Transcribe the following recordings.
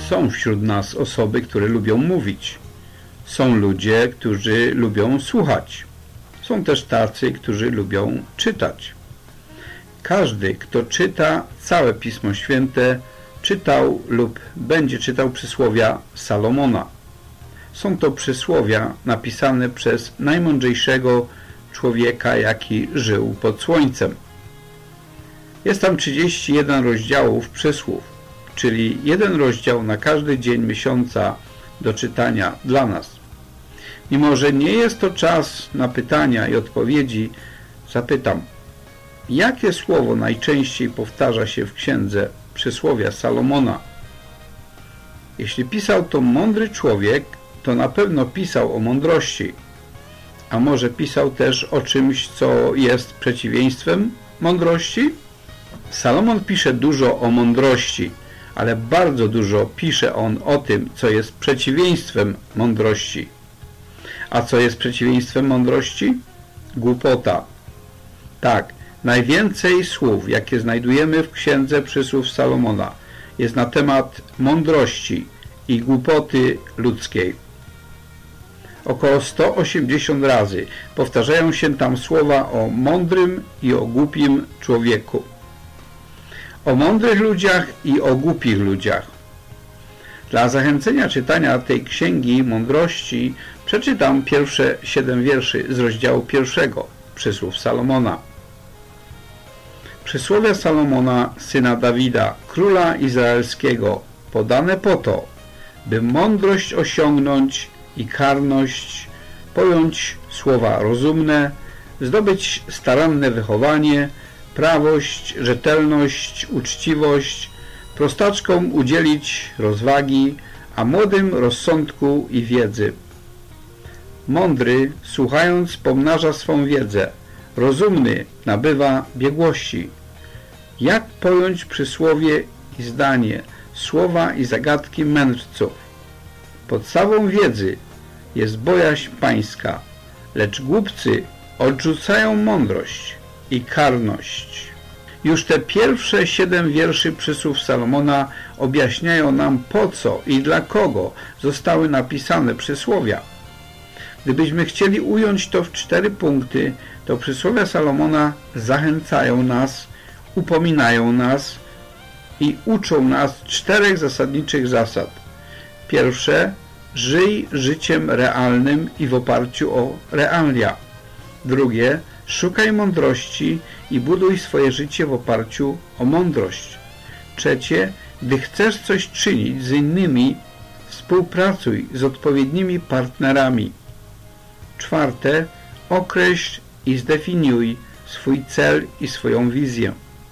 Są wśród nas osoby, które lubią mówić. Są ludzie, którzy lubią słuchać. Są też tacy, którzy lubią czytać. Każdy, kto czyta całe Pismo Święte, czytał lub będzie czytał przysłowia Salomona. Są to przysłowia napisane przez najmądrzejszego człowieka, jaki żył pod słońcem. Jest tam 31 rozdziałów przysłów, czyli jeden rozdział na każdy dzień miesiąca do czytania dla nas. Mimo że nie jest to czas na pytania i odpowiedzi, zapytam, jakie słowo najczęściej powtarza się w księdze przysłowia Salomona? Jeśli pisał to mądry człowiek, to na pewno pisał o mądrości, a może pisał też o czymś, co jest przeciwieństwem mądrości? Salomon pisze dużo o mądrości, ale bardzo dużo pisze on o tym, co jest przeciwieństwem mądrości. A co jest przeciwieństwem mądrości? Głupota. Tak, najwięcej słów, jakie znajdujemy w księdze przysłów Salomona, jest na temat mądrości i głupoty ludzkiej. Około 180 razy powtarzają się tam słowa o mądrym i o głupim człowieku. O mądrych ludziach i o głupich ludziach. Dla zachęcenia czytania tej księgi mądrości przeczytam pierwsze 7 wierszy z rozdziału 1 przysłów Salomona. Przysłowia Salomona, syna Dawida, króla izraelskiego, podane po to, by mądrość osiągnąć i karność, pojąć słowa rozumne, zdobyć staranne wychowanie, prawość, rzetelność, uczciwość, prostaczkom udzielić rozwagi, a młodym rozsądku i wiedzy. Mądry, słuchając, pomnaża swą wiedzę, rozumny nabywa biegłości. Jak pojąć przysłowie i zdanie, słowa i zagadki mędrców? Podstawą wiedzy jest bojaźń pańska, lecz głupcy odrzucają mądrość i karność. Już te pierwsze 7 wierszy przysłów Salomona objaśniają nam, po co i dla kogo zostały napisane przysłowia. Gdybyśmy chcieli ująć to w 4 punkty, to przysłowia Salomona zachęcają nas, upominają nas i uczą nas 4 zasadniczych zasad. Pierwsze, żyj życiem realnym i w oparciu o realia. Drugie, szukaj mądrości i buduj swoje życie w oparciu o mądrość. Trzecie, gdy chcesz coś czynić z innymi, współpracuj z odpowiednimi partnerami. Czwarte, określ i zdefiniuj swój cel i swoją wizję.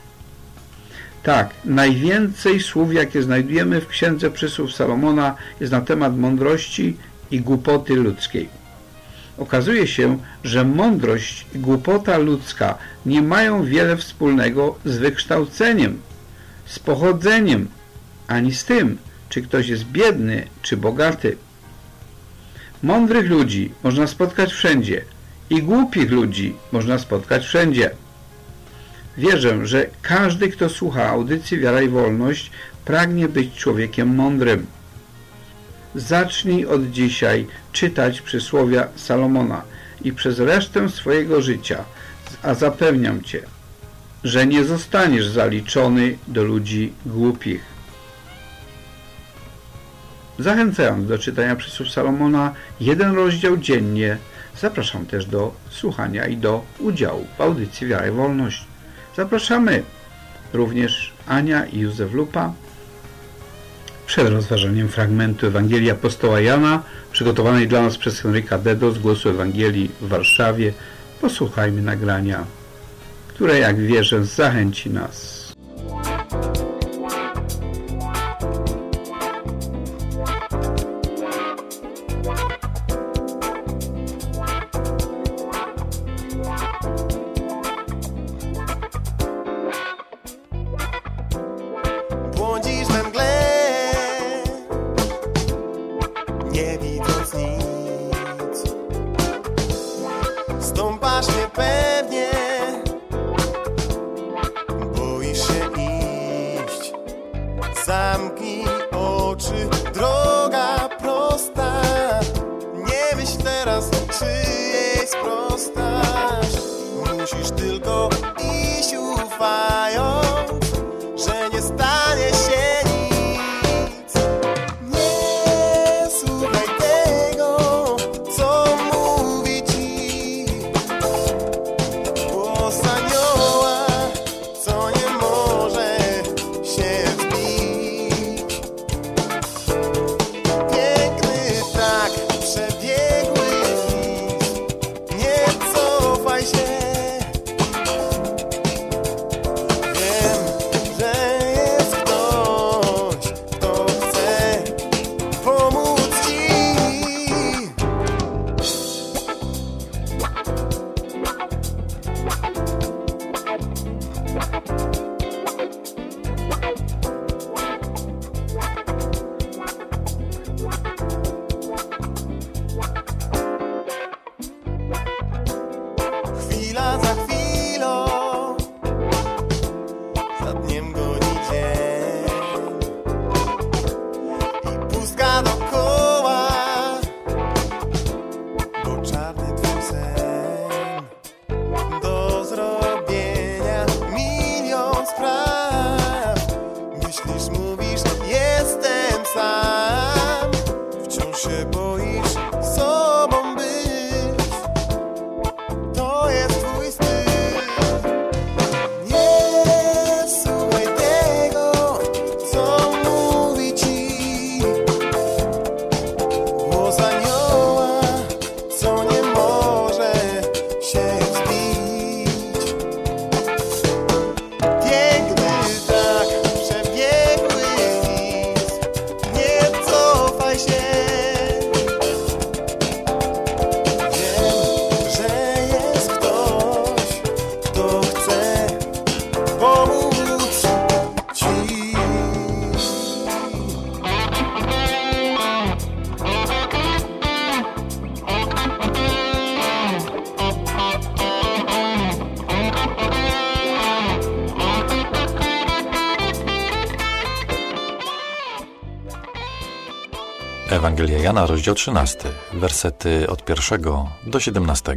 Tak, najwięcej słów, jakie znajdujemy w księdze przysłów Salomona, jest na temat mądrości i głupoty ludzkiej. Okazuje się, że mądrość i głupota ludzka nie mają wiele wspólnego z wykształceniem, z pochodzeniem, ani z tym, czy ktoś jest biedny, czy bogaty. Mądrych ludzi można spotkać wszędzie i głupich ludzi można spotkać wszędzie. Wierzę, że każdy, kto słucha audycji Wiara i Wolność, pragnie być człowiekiem mądrym. Zacznij od dzisiaj czytać przysłowia Salomona i przez resztę swojego życia, a zapewniam Cię, że nie zostaniesz zaliczony do ludzi głupich. Zachęcając do czytania przysłów Salomona 1 rozdział dziennie, zapraszam też do słuchania i do udziału w audycji Wiara i Wolność. Zapraszamy również Ania i Józef Lupa. Przed rozważaniem fragmentu Ewangelii apostoła Jana, przygotowanej dla nas przez Henryka Dedo z Głosu Ewangelii w Warszawie, posłuchajmy nagrania, które, jak wierzę, zachęci nas. Nie widząc nic, stąpasz niepewnie, boisz się iść. Zamknij oczy. czy droga prosta? Nie myśl teraz, czy jej sprostasz. Musisz tylko iść ufając, że nie stanie się nic. Nie słuchaj tego, co mówi ci głos anioła, co nie może się zbić. Piękny tak, przebiegły list, nie cofaj się. Wiem, że jest ktoś, kto chce pomóc ci. Chwila za chwilą, za dniem goni dzień i pustka dokoła, bo czarny twój sen. Do zrobienia milion spraw. Myślisz, mówisz, jestem sam. Wciąż się boisz sobą być. To jest twój styl. Nie słuchaj tego, co mówi ci głos anioła, co nie może się zbić. Piękny tak, przebiegły list, nie cofaj się. Wiem, że jest ktoś, kto chce pomóc ci. Ewangelia Jana, rozdział 13, wersety od 1 do 17.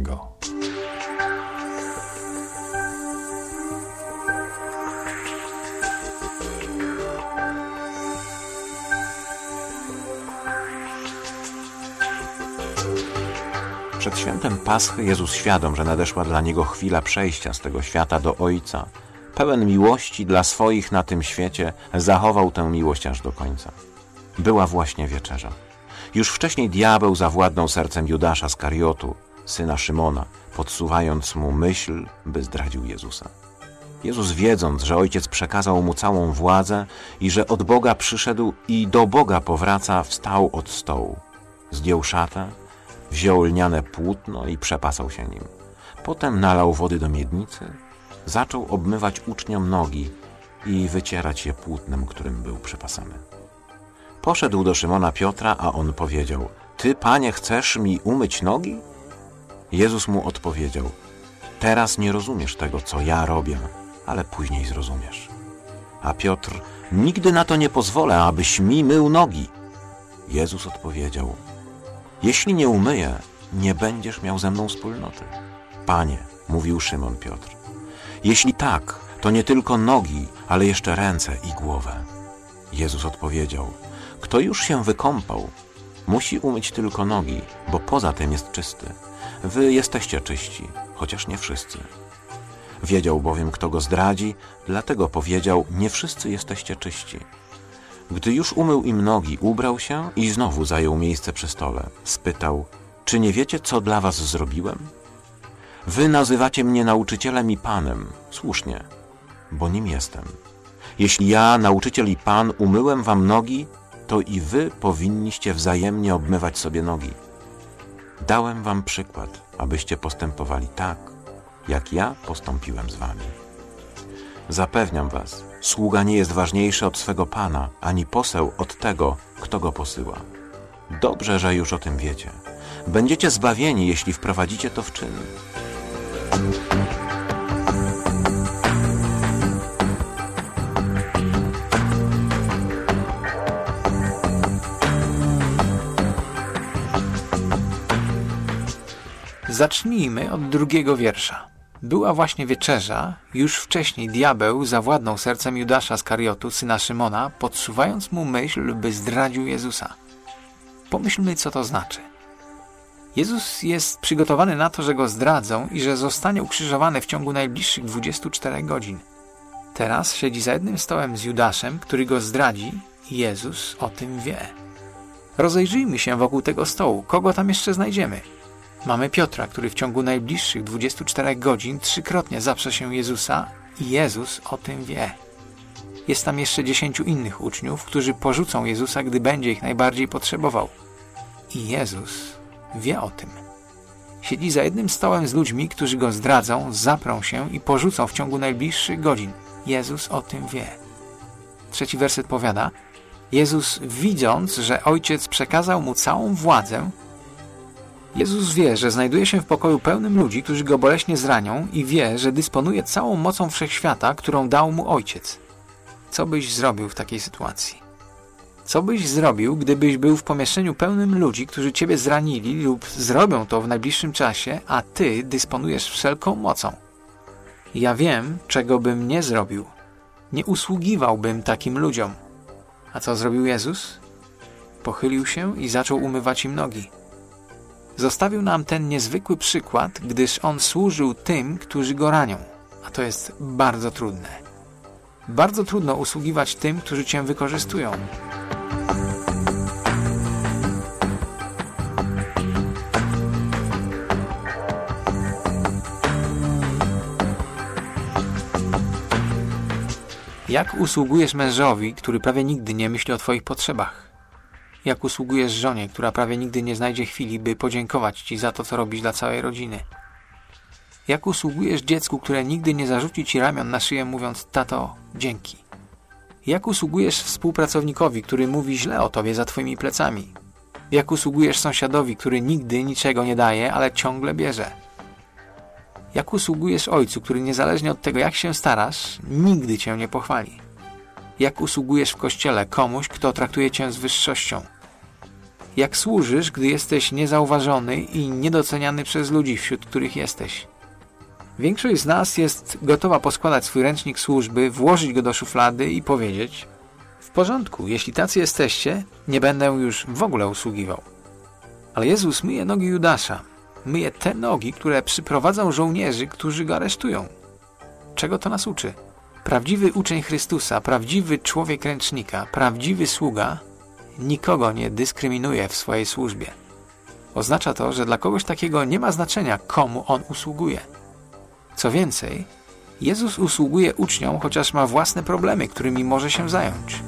Przed świętem Paschy Jezus, świadom, że nadeszła dla Niego chwila przejścia z tego świata do Ojca, pełen miłości dla swoich na tym świecie, zachował tę miłość aż do końca. Była właśnie wieczerza. Już wcześniej diabeł zawładnął sercem Judasza Skariotu, syna Szymona, podsuwając mu myśl, by zdradził Jezusa. Jezus, wiedząc, że Ojciec przekazał mu całą władzę i że od Boga przyszedł i do Boga powraca, wstał od stołu. Zdjął szatę, wziął lniane płótno i przepasał się nim. Potem nalał wody do miednicy, zaczął obmywać uczniom nogi i wycierać je płótnem, którym był przepasany. Poszedł do Szymona Piotra, a on powiedział: Ty, Panie, chcesz mi umyć nogi? Jezus mu odpowiedział: Teraz nie rozumiesz tego, co ja robię, ale później zrozumiesz. A Piotr: Nigdy na to nie pozwolę, abyś mi mył nogi. Jezus odpowiedział: Jeśli nie umyję, nie będziesz miał ze mną wspólnoty. Panie, mówił Szymon Piotr, jeśli tak, to nie tylko nogi, ale jeszcze ręce i głowę. Jezus odpowiedział: Kto już się wykąpał, musi umyć tylko nogi, bo poza tym jest czysty. Wy jesteście czyści, chociaż nie wszyscy. Wiedział bowiem, kto go zdradzi, dlatego powiedział: Nie wszyscy jesteście czyści. Gdy już umył im nogi, ubrał się i znowu zajął miejsce przy stole. Spytał: Czy nie wiecie, co dla was zrobiłem? Wy nazywacie mnie nauczycielem i Panem. Słusznie, bo nim jestem. Jeśli ja, nauczyciel i Pan, umyłem wam nogi, to i wy powinniście wzajemnie obmywać sobie nogi. Dałem wam przykład, abyście postępowali tak, jak ja postąpiłem z wami. Zapewniam was, sługa nie jest ważniejszy od swego Pana, ani poseł od tego, kto go posyła. Dobrze, że już o tym wiecie. Będziecie zbawieni, jeśli wprowadzicie to w czyn. Zacznijmy od 2 wiersza. Była właśnie wieczerza, już wcześniej diabeł zawładnął sercem Judasza Skariotu, syna Szymona, podsuwając mu myśl, by zdradził Jezusa. Pomyślmy, co to znaczy. Jezus jest przygotowany na to, że go zdradzą i że zostanie ukrzyżowany w ciągu najbliższych 24 godzin. Teraz siedzi za jednym stołem z Judaszem, który go zdradzi i Jezus o tym wie. Rozejrzyjmy się wokół tego stołu. Kogo tam jeszcze znajdziemy? Mamy Piotra, który w ciągu najbliższych 24 godzin 3-krotnie zaprze się Jezusa i Jezus o tym wie. Jest tam jeszcze 10 innych uczniów, którzy porzucą Jezusa, gdy będzie ich najbardziej potrzebował. I Jezus wie o tym. Siedzi za jednym stołem z ludźmi, którzy go zdradzą, zaprą się i porzucą w ciągu najbliższych godzin. Jezus o tym wie. 3 werset powiada: Jezus, widząc, że Ojciec przekazał mu całą władzę, Jezus wie, że znajduje się w pokoju pełnym ludzi, którzy go boleśnie zranią i wie, że dysponuje całą mocą wszechświata, którą dał mu Ojciec. Co byś zrobił w takiej sytuacji? Co byś zrobił, gdybyś był w pomieszczeniu pełnym ludzi, którzy ciebie zranili lub zrobią to w najbliższym czasie, a ty dysponujesz wszelką mocą? Ja wiem, czego bym nie zrobił. Nie usługiwałbym takim ludziom. A co zrobił Jezus? Pochylił się i zaczął umywać im nogi. Zostawił nam ten niezwykły przykład, gdyż On służył tym, którzy Go ranią. A to jest bardzo trudne. Bardzo trudno usługiwać tym, którzy Cię wykorzystują. Jak usługujesz mężowi, który prawie nigdy nie myśli o Twoich potrzebach? Jak usługujesz żonie, która prawie nigdy nie znajdzie chwili, by podziękować Ci za to, co robisz dla całej rodziny? Jak usługujesz dziecku, które nigdy nie zarzuci Ci ramion na szyję, mówiąc: tato, dzięki? Jak usługujesz współpracownikowi, który mówi źle o Tobie za Twoimi plecami? Jak usługujesz sąsiadowi, który nigdy niczego nie daje, ale ciągle bierze? Jak usługujesz ojcu, który niezależnie od tego, jak się starasz, nigdy Cię nie pochwali? Jak usługujesz w kościele komuś, kto traktuje Cię z wyższością? Jak służysz, gdy jesteś niezauważony i niedoceniany przez ludzi, wśród których jesteś? Większość z nas jest gotowa poskładać swój ręcznik służby, włożyć go do szuflady i powiedzieć: w porządku, jeśli tacy jesteście, nie będę już w ogóle usługiwał. Ale Jezus myje nogi Judasza. Myje te nogi, które przyprowadzą żołnierzy, którzy go aresztują. Czego to nas uczy? Prawdziwy uczeń Chrystusa, prawdziwy człowiek ręcznika, prawdziwy sługa nikogo nie dyskryminuje w swojej służbie. Oznacza to, że dla kogoś takiego nie ma znaczenia, komu on usługuje. Co więcej, Jezus usługuje uczniom, chociaż ma własne problemy, którymi może się zająć.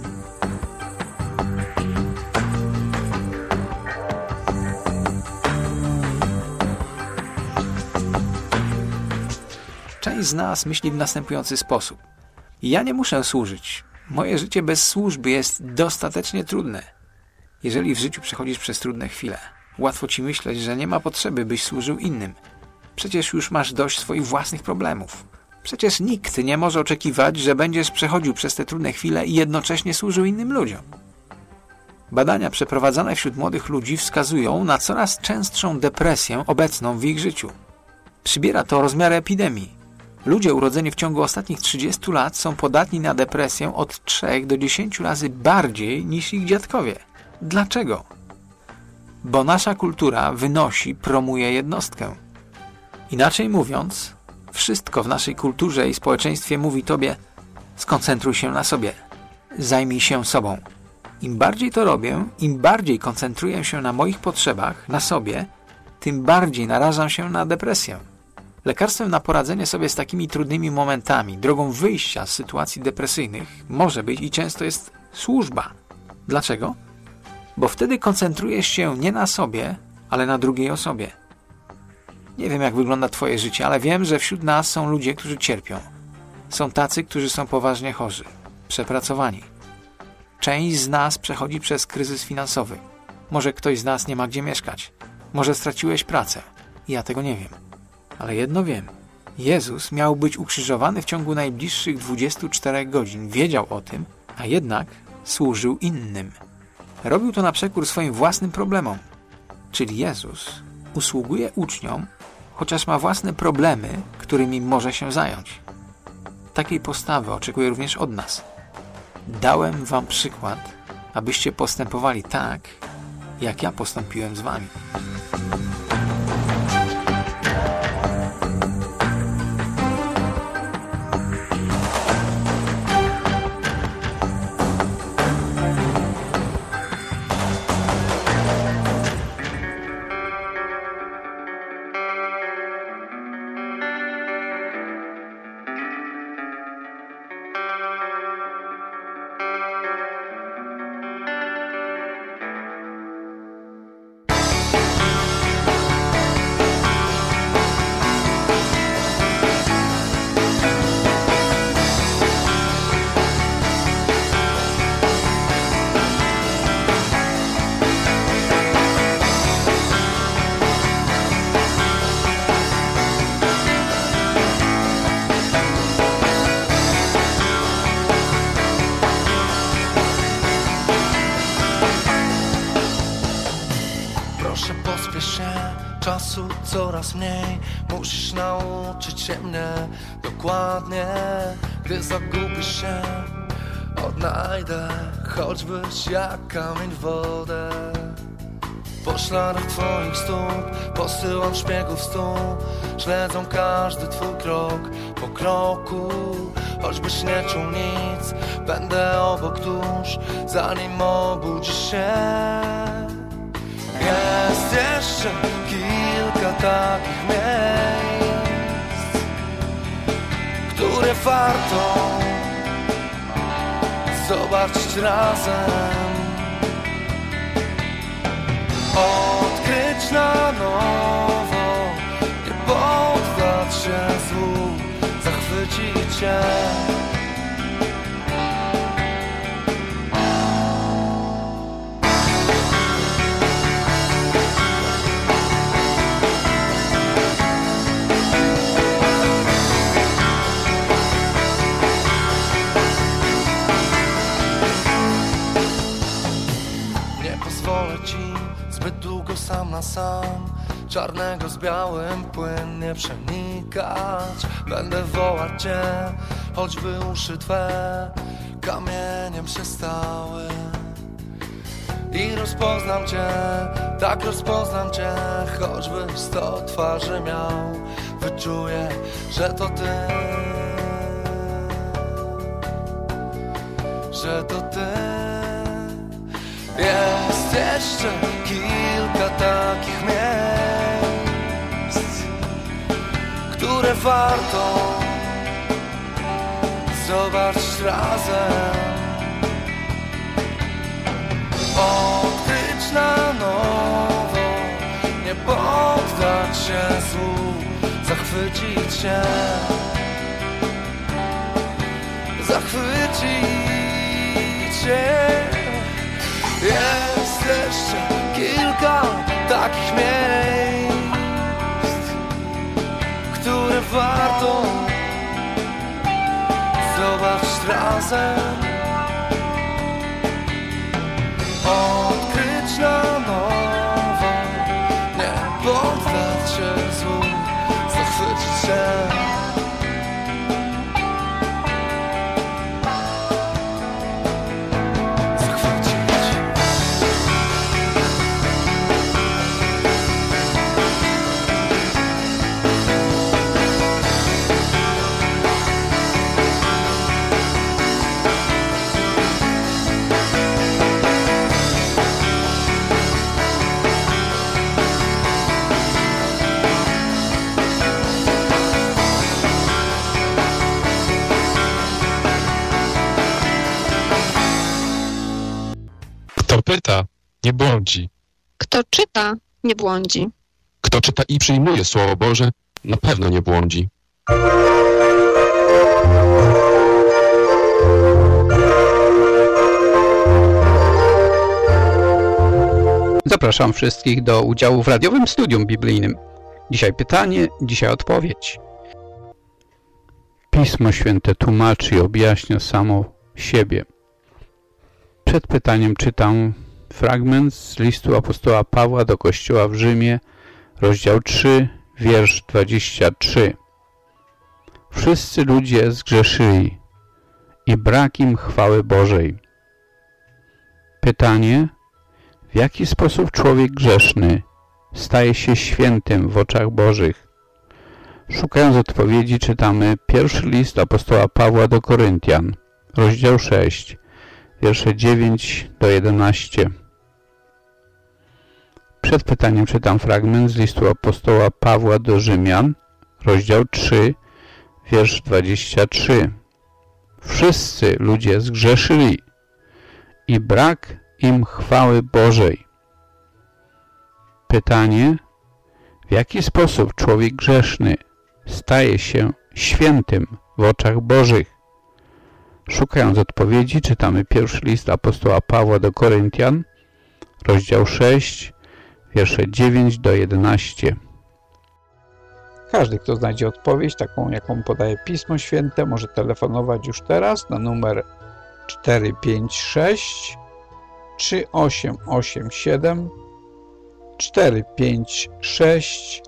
Część z nas myśli w następujący sposób: ja nie muszę służyć. Moje życie bez służby jest dostatecznie trudne. Jeżeli w życiu przechodzisz przez trudne chwile, łatwo ci myśleć, że nie ma potrzeby, byś służył innym. Przecież już masz dość swoich własnych problemów. Przecież nikt nie może oczekiwać, że będziesz przechodził przez te trudne chwile i jednocześnie służył innym ludziom. Badania przeprowadzane wśród młodych ludzi wskazują na coraz częstszą depresję obecną w ich życiu. Przybiera to rozmiary epidemii. Ludzie urodzeni w ciągu ostatnich 30 lat są podatni na depresję od 3 do 10 razy bardziej niż ich dziadkowie. Dlaczego? Bo nasza kultura promuje jednostkę. Inaczej mówiąc, wszystko w naszej kulturze i społeczeństwie mówi Tobie: skoncentruj się na sobie, zajmij się sobą. Im bardziej to robię, im bardziej koncentruję się na moich potrzebach, na sobie, tym bardziej narażam się na depresję. Lekarstwem na poradzenie sobie z takimi trudnymi momentami, drogą wyjścia z sytuacji depresyjnych może być i często jest służba. Dlaczego? Bo wtedy koncentrujesz się nie na sobie, ale na drugiej osobie. Nie wiem, jak wygląda Twoje życie, ale wiem, że wśród nas są ludzie, którzy cierpią. Są tacy, którzy są poważnie chorzy, przepracowani. Część z nas przechodzi przez kryzys finansowy. Może ktoś z nas nie ma gdzie mieszkać. Może straciłeś pracę. Ja tego nie wiem. Ale jedno wiem. Jezus miał być ukrzyżowany w ciągu najbliższych 24 godzin. Wiedział o tym, a jednak służył innym. Robił to na przekór swoim własnym problemom. Czyli Jezus usługuje uczniom, chociaż ma własne problemy, którymi może się zająć. Takiej postawy oczekuje również od nas. Dałem wam przykład, abyście postępowali tak, jak ja postąpiłem z wami. Proszę pospiesz się, czasu coraz mniej. Musisz nauczyć się mnie dokładnie. Gdy zagubisz się, odnajdę, choćbyś jak kamień w wodę. Po śladach twoich stóp posyłam szpiegów stu. Śledzą każdy twój krok po kroku. Choćbyś nie czuł nic, będę obok tuż, zanim obudzisz się. Jest jeszcze kilka takich miejsc, które warto zobaczyć razem. Odkryć na nowo, nie poddać się złu, zachwycić cię. Zbyt długo sam na sam, czarnego z białym płynnie przenikać. Będę wołać cię, choćby uszy twe kamieniem się stały. I rozpoznam cię, tak rozpoznam cię, choćbyś 100 twarzy miał. Wyczuję, że to ty, że to ty. Jest jeszcze kilka takich miejsc, które warto zobaczyć razem. Odkryć na nowo, nie poddać się złu, zachwycić się, zachwycić się. Jest jeszcze kilka takich miejsc, które warto zobaczyć razem. Odkryć na nowo, nie poddać się złu, zachwycić się. Kto pyta, nie błądzi. Kto czyta, nie błądzi. Kto czyta i przyjmuje Słowo Boże, na pewno nie błądzi. Zapraszam wszystkich do udziału w radiowym studium biblijnym. Dzisiaj pytanie, dzisiaj odpowiedź. Pismo Święte tłumaczy i objaśnia samo siebie. Przed pytaniem czytam fragment z listu apostoła Pawła do Kościoła w Rzymie, rozdział 3, wiersz 23. Wszyscy ludzie zgrzeszyli i brak im chwały Bożej. Pytanie: w jaki sposób człowiek grzeszny staje się świętym w oczach Bożych? Szukając odpowiedzi, czytamy pierwszy list apostoła Pawła do Koryntian, rozdział 6, wiersze 9 do 11. Przed pytaniem czytam fragment z listu apostoła Pawła do Rzymian, rozdział 3, wiersz 23. Wszyscy ludzie zgrzeszyli i brak im chwały Bożej. Pytanie: w jaki sposób człowiek grzeszny staje się świętym w oczach Bożych? Szukając odpowiedzi, czytamy pierwszy list apostoła Pawła do Koryntian, rozdział 6, wiersze 9 do 11. Każdy, kto znajdzie odpowiedź, taką jaką podaje Pismo Święte, może telefonować już teraz na numer 456 3887 456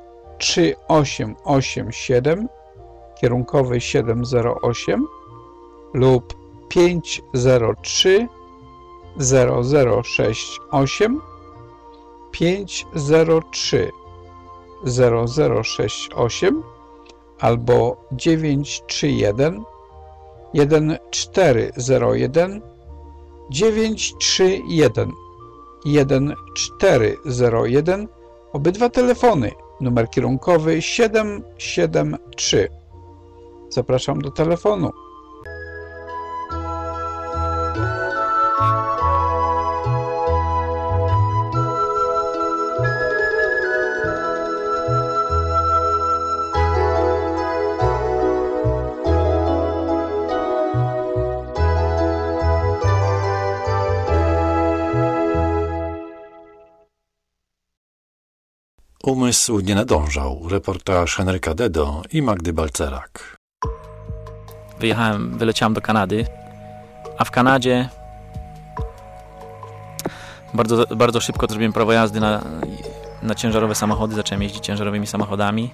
3887 kierunkowy 708 lub 503 0068 503 0068 albo 931 1401 931 1401. Obydwa telefony, numer kierunkowy 773. Zapraszam do telefonu. Umysł nie nadążał. Reportaż Henryka Dedo i Magdy Balcerak. Wyleciałem do Kanady, a w Kanadzie bardzo szybko zrobiłem prawo jazdy na ciężarowe samochody. Zacząłem jeździć ciężarowymi samochodami.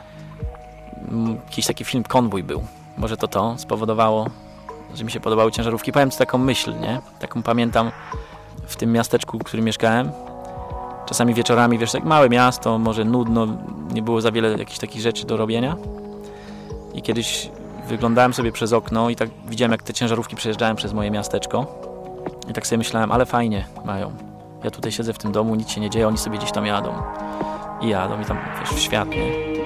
Jakiś taki film Konwój był. Może to spowodowało, że mi się podobały ciężarówki. Powiem ci taką myśl, nie? Taką pamiętam w tym miasteczku, w którym mieszkałem. Czasami wieczorami, wiesz, jak małe miasto, może nudno, nie było za wiele jakichś takich rzeczy do robienia. I kiedyś wyglądałem sobie przez okno i tak widziałem, jak te ciężarówki przejeżdżają przez moje miasteczko. I tak sobie myślałem, ale fajnie mają. Ja tutaj siedzę w tym domu, nic się nie dzieje, oni sobie gdzieś tam jadą. I jadą i tam, wiesz, w świat, nie?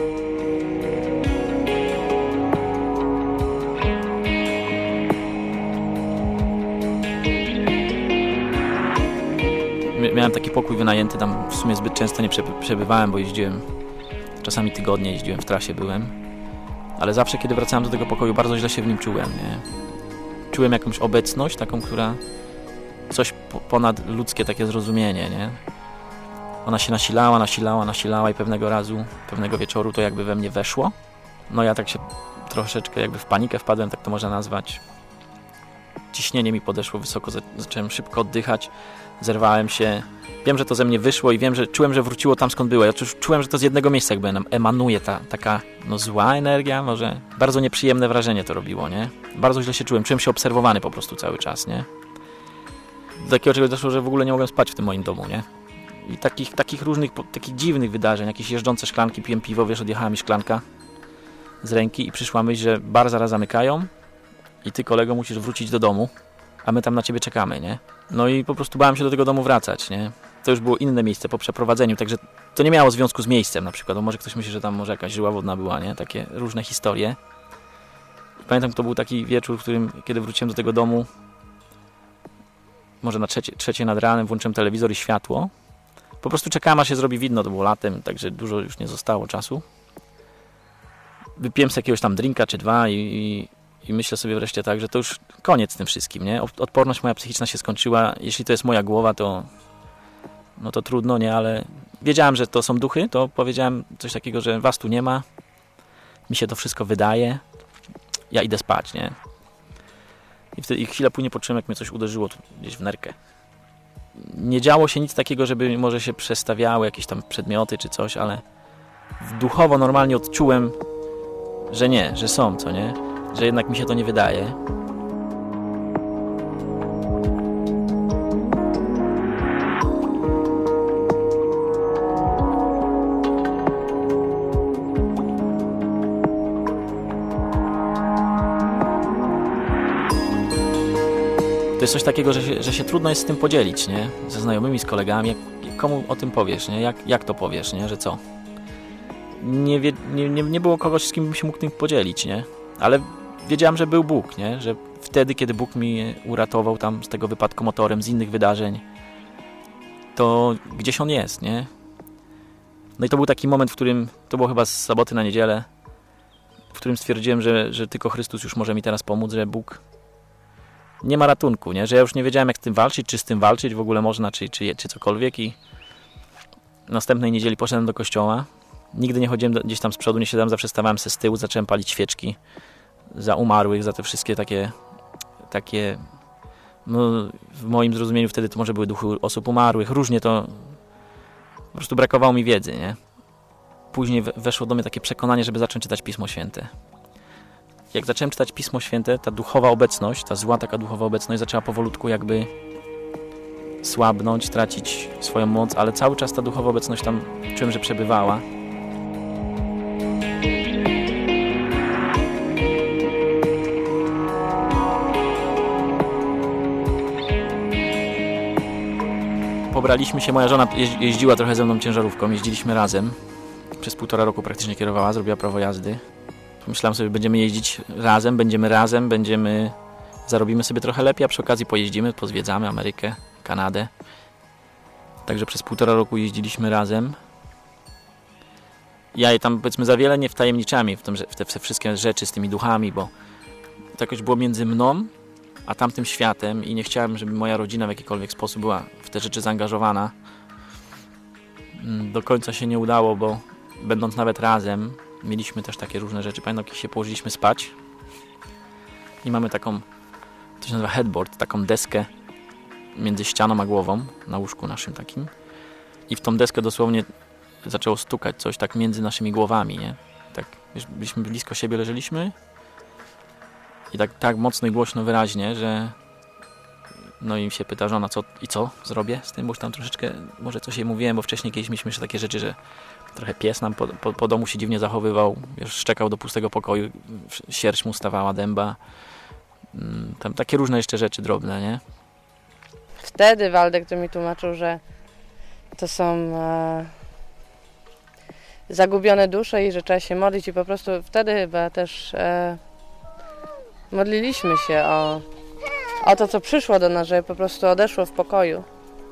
Miałem taki pokój wynajęty, tam w sumie zbyt często nie przebywałem, bo jeździłem, czasami tygodnie jeździłem, w trasie byłem. Ale zawsze, kiedy wracałem do tego pokoju, bardzo źle się w nim czułem, nie? Czułem jakąś obecność, taką, która coś ponadludzkie takie zrozumienie, nie? Ona się nasilała i pewnego wieczoru to jakby we mnie weszło. No ja tak się troszeczkę jakby w panikę wpadłem, tak to można nazwać. Ciśnienie mi podeszło wysoko, zacząłem szybko oddychać, zerwałem się. Wiem, że to ze mnie wyszło i czułem, że wróciło tam, skąd było. Ja czułem, że to z jednego miejsca jakby emanuje taka zła energia, może bardzo nieprzyjemne wrażenie to robiło, nie? Bardzo źle się czułem się obserwowany po prostu cały czas, nie? Do takiego czegoś doszło, że w ogóle nie mogłem spać w tym moim domu, nie? I takich różnych, takich dziwnych wydarzeń, jakieś jeżdżące szklanki, piłem piwo, wiesz, odjechała mi szklanka z ręki i przyszła myśl, że bar zaraz zamykają i ty, kolego, musisz wrócić do domu, a my tam na ciebie czekamy, nie? No i po prostu bałem się do tego domu wracać, nie? To już było inne miejsce po przeprowadzeniu, także to nie miało związku z miejscem na przykład, bo może ktoś myśli, że tam może jakaś żyła wodna była, nie? Takie różne historie. I pamiętam, to był taki wieczór, w którym, kiedy wróciłem do tego domu, może na trzeciej nad ranem, włączyłem telewizor i światło. Po prostu czekałem, aż się zrobi widno, to było latem, także dużo już nie zostało czasu. Wypiłem sobie jakiegoś tam drinka czy dwa i myślę sobie wreszcie tak, że to już koniec z tym wszystkim, nie? Odporność moja psychiczna się skończyła. Jeśli to jest moja głowa, to no to trudno, nie? Ale wiedziałem, że to są duchy, to powiedziałem coś takiego, że was tu nie ma. Mi się to wszystko wydaje. Ja idę spać, nie? I chwilę później poczułem, jak mnie coś uderzyło tu gdzieś w nerkę. nie działo się nic takiego, żeby może się przestawiały jakieś tam przedmioty czy coś, ale duchowo normalnie odczułem, że nie, że są, co nie? Że jednak mi się to nie wydaje. To jest coś takiego, że się trudno jest z tym podzielić, nie? Ze znajomymi, z kolegami. Komu o tym powiesz, nie? Jak to powiesz, nie? Że co? Nie było kogoś, z kim bym się mógł tym podzielić, nie? Ale wiedziałem, że był Bóg, nie? Że wtedy, kiedy Bóg mi uratował tam z tego wypadku motorem, z innych wydarzeń, to gdzieś On jest, nie? No i to był taki moment, w którym, to było chyba z soboty na niedzielę, w którym stwierdziłem, że tylko Chrystus już może mi teraz pomóc, że Bóg nie ma ratunku, nie? Że ja już nie wiedziałem, jak z tym walczyć, czy z tym walczyć w ogóle można, czy cokolwiek. I następnej niedzieli poszedłem do kościoła. Nigdy nie chodziłem gdzieś tam z przodu, nie siadałem, zawsze stawałem się z tyłu, zacząłem palić świeczki za umarłych, za te wszystkie takie no, w moim zrozumieniu wtedy to może były duchy osób umarłych, różnie to, po prostu brakowało mi wiedzy, nie? Później weszło do mnie takie przekonanie, żeby zacząć czytać Pismo Święte. Jak zacząłem czytać Pismo Święte, ta duchowa obecność, ta zła taka duchowa obecność zaczęła powolutku jakby słabnąć, tracić swoją moc, ale cały czas ta duchowa obecność tam czułem, że przebywała. Pobraliśmy się, moja żona jeździła trochę ze mną ciężarówką, jeździliśmy razem. Przez 1,5 roku praktycznie kierowała, zrobiła prawo jazdy. Myślałem sobie, będziemy jeździć razem, zarobimy sobie trochę lepiej, a przy okazji pojeździmy, pozwiedzamy Amerykę, Kanadę. Także przez 1,5 roku jeździliśmy razem. Ja jej tam powiedzmy za wiele nie wtajemniczałem w te wszystkie rzeczy z tymi duchami, bo to jakoś było między mną a tamtym światem i nie chciałem, żeby moja rodzina w jakikolwiek sposób była w te rzeczy zaangażowana. Do końca się nie udało, bo będąc nawet razem, mieliśmy też takie różne rzeczy. Pamiętam, kiedy się położyliśmy spać i mamy taką, to się nazywa headboard, taką deskę między ścianą a głową na łóżku naszym takim i w tą deskę dosłownie zaczęło stukać coś tak między naszymi głowami, nie? Tak, wiesz, byliśmy blisko siebie, leżeliśmy i tak mocno i głośno, wyraźnie, że no i się pyta żona, co zrobię z tym, bo już tam troszeczkę może coś jej mówiłem, bo wcześniej kiedyś mieliśmy jeszcze takie rzeczy, że trochę pies nam po domu się dziwnie zachowywał, wiesz, szczekał do pustego pokoju, sierść mu stawała dęba. Tam takie różne jeszcze rzeczy drobne, nie? Wtedy Waldek to mi tłumaczył, że to są zagubione dusze i że trzeba się modlić i po prostu wtedy chyba też modliliśmy się o to, co przyszło do nas, żeby po prostu odeszło w pokoju.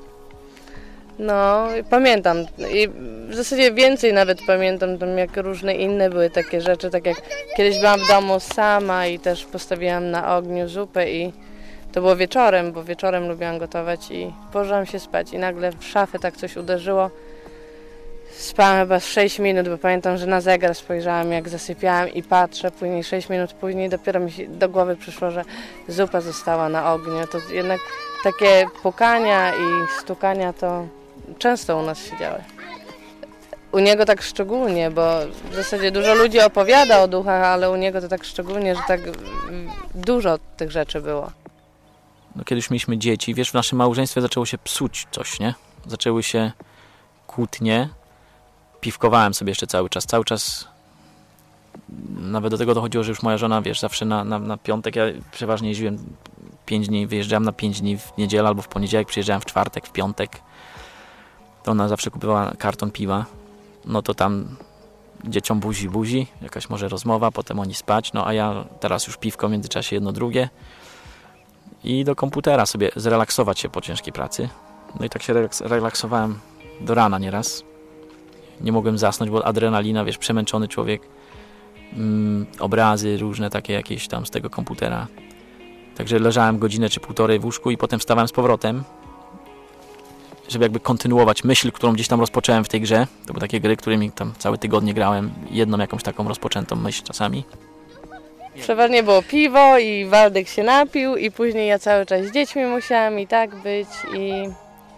No, pamiętam i w zasadzie więcej nawet pamiętam, tam jak różne inne były takie rzeczy, tak jak kiedyś byłam w domu sama i też postawiłam na ogniu zupę i to było wieczorem, bo wieczorem lubiłam gotować i położyłam się spać i nagle w szafę tak coś uderzyło. Spałam chyba 6 minut, bo pamiętam, że na zegar spojrzałam jak zasypiałam i patrzę, później 6 minut później dopiero mi się do głowy przyszło, że zupa została na ogniu. To jednak takie pukania i stukania to często u nas się działy. U niego tak szczególnie, bo w zasadzie dużo ludzi opowiada o duchach, ale u niego to tak szczególnie, że tak dużo tych rzeczy było. No, kiedyś mieliśmy dzieci, wiesz, w naszym małżeństwie zaczęło się psuć coś, nie? Zaczęły się kłótnie. Piwkowałem sobie jeszcze cały czas. Nawet do tego dochodziło, że już moja żona, wiesz, zawsze na piątek, ja przeważnie jeździłem 5 dni, wyjeżdżałem na 5 dni w niedzielę albo w poniedziałek, przyjeżdżałem w czwartek, w piątek. To ona zawsze kupowała karton piwa. No to tam dzieciom buzi, jakaś może rozmowa, potem oni spać, no a ja teraz już piwko w międzyczasie jedno drugie i do komputera sobie zrelaksować się po ciężkiej pracy. No i tak się relaksowałem do rana nieraz. Nie mogłem zasnąć, bo adrenalina, wiesz, przemęczony człowiek, obrazy różne takie jakieś tam z tego komputera. Także leżałem godzinę czy półtorej w łóżku i potem wstawałem z powrotem, żeby jakby kontynuować myśl, którą gdzieś tam rozpocząłem w tej grze. To były takie gry, którymi tam całe tygodnie grałem, jedną jakąś taką rozpoczętą myśl czasami. Przeważnie było piwo i Waldek się napił i później ja cały czas z dziećmi musiałam i tak być i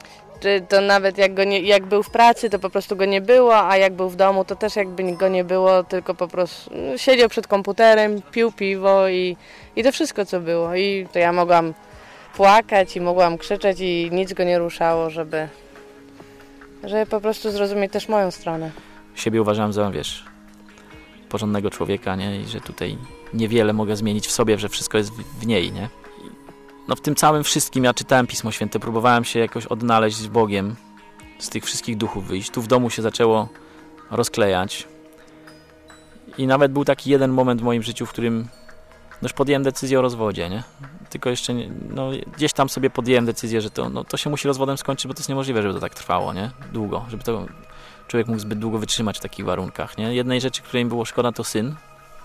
Czy to nawet jak był w pracy, to po prostu go nie było, a jak był w domu, to też jakby go nie było, tylko po prostu siedział przed komputerem, pił piwo i to wszystko, co było. I to ja mogłam płakać i mogłam krzyczeć i nic go nie ruszało, żeby po prostu zrozumieć też moją stronę. Siebie uważałem za, porządnego człowieka, nie? I że tutaj niewiele mogę zmienić w sobie, że wszystko jest w niej, nie? No w tym całym wszystkim ja czytałem Pismo Święte, próbowałem się jakoś odnaleźć z Bogiem, z tych wszystkich duchów wyjść. Tu w domu się zaczęło rozklejać. I nawet był taki jeden moment w moim życiu, w którym już podjąłem decyzję o rozwodzie, nie? Tylko jeszcze gdzieś tam sobie podjąłem decyzję, że to się musi rozwodem skończyć, bo to jest niemożliwe, żeby to tak trwało, nie? Długo, żeby to człowiek mógł zbyt długo wytrzymać w takich warunkach, nie? Jednej rzeczy, której mi było szkoda, to syn.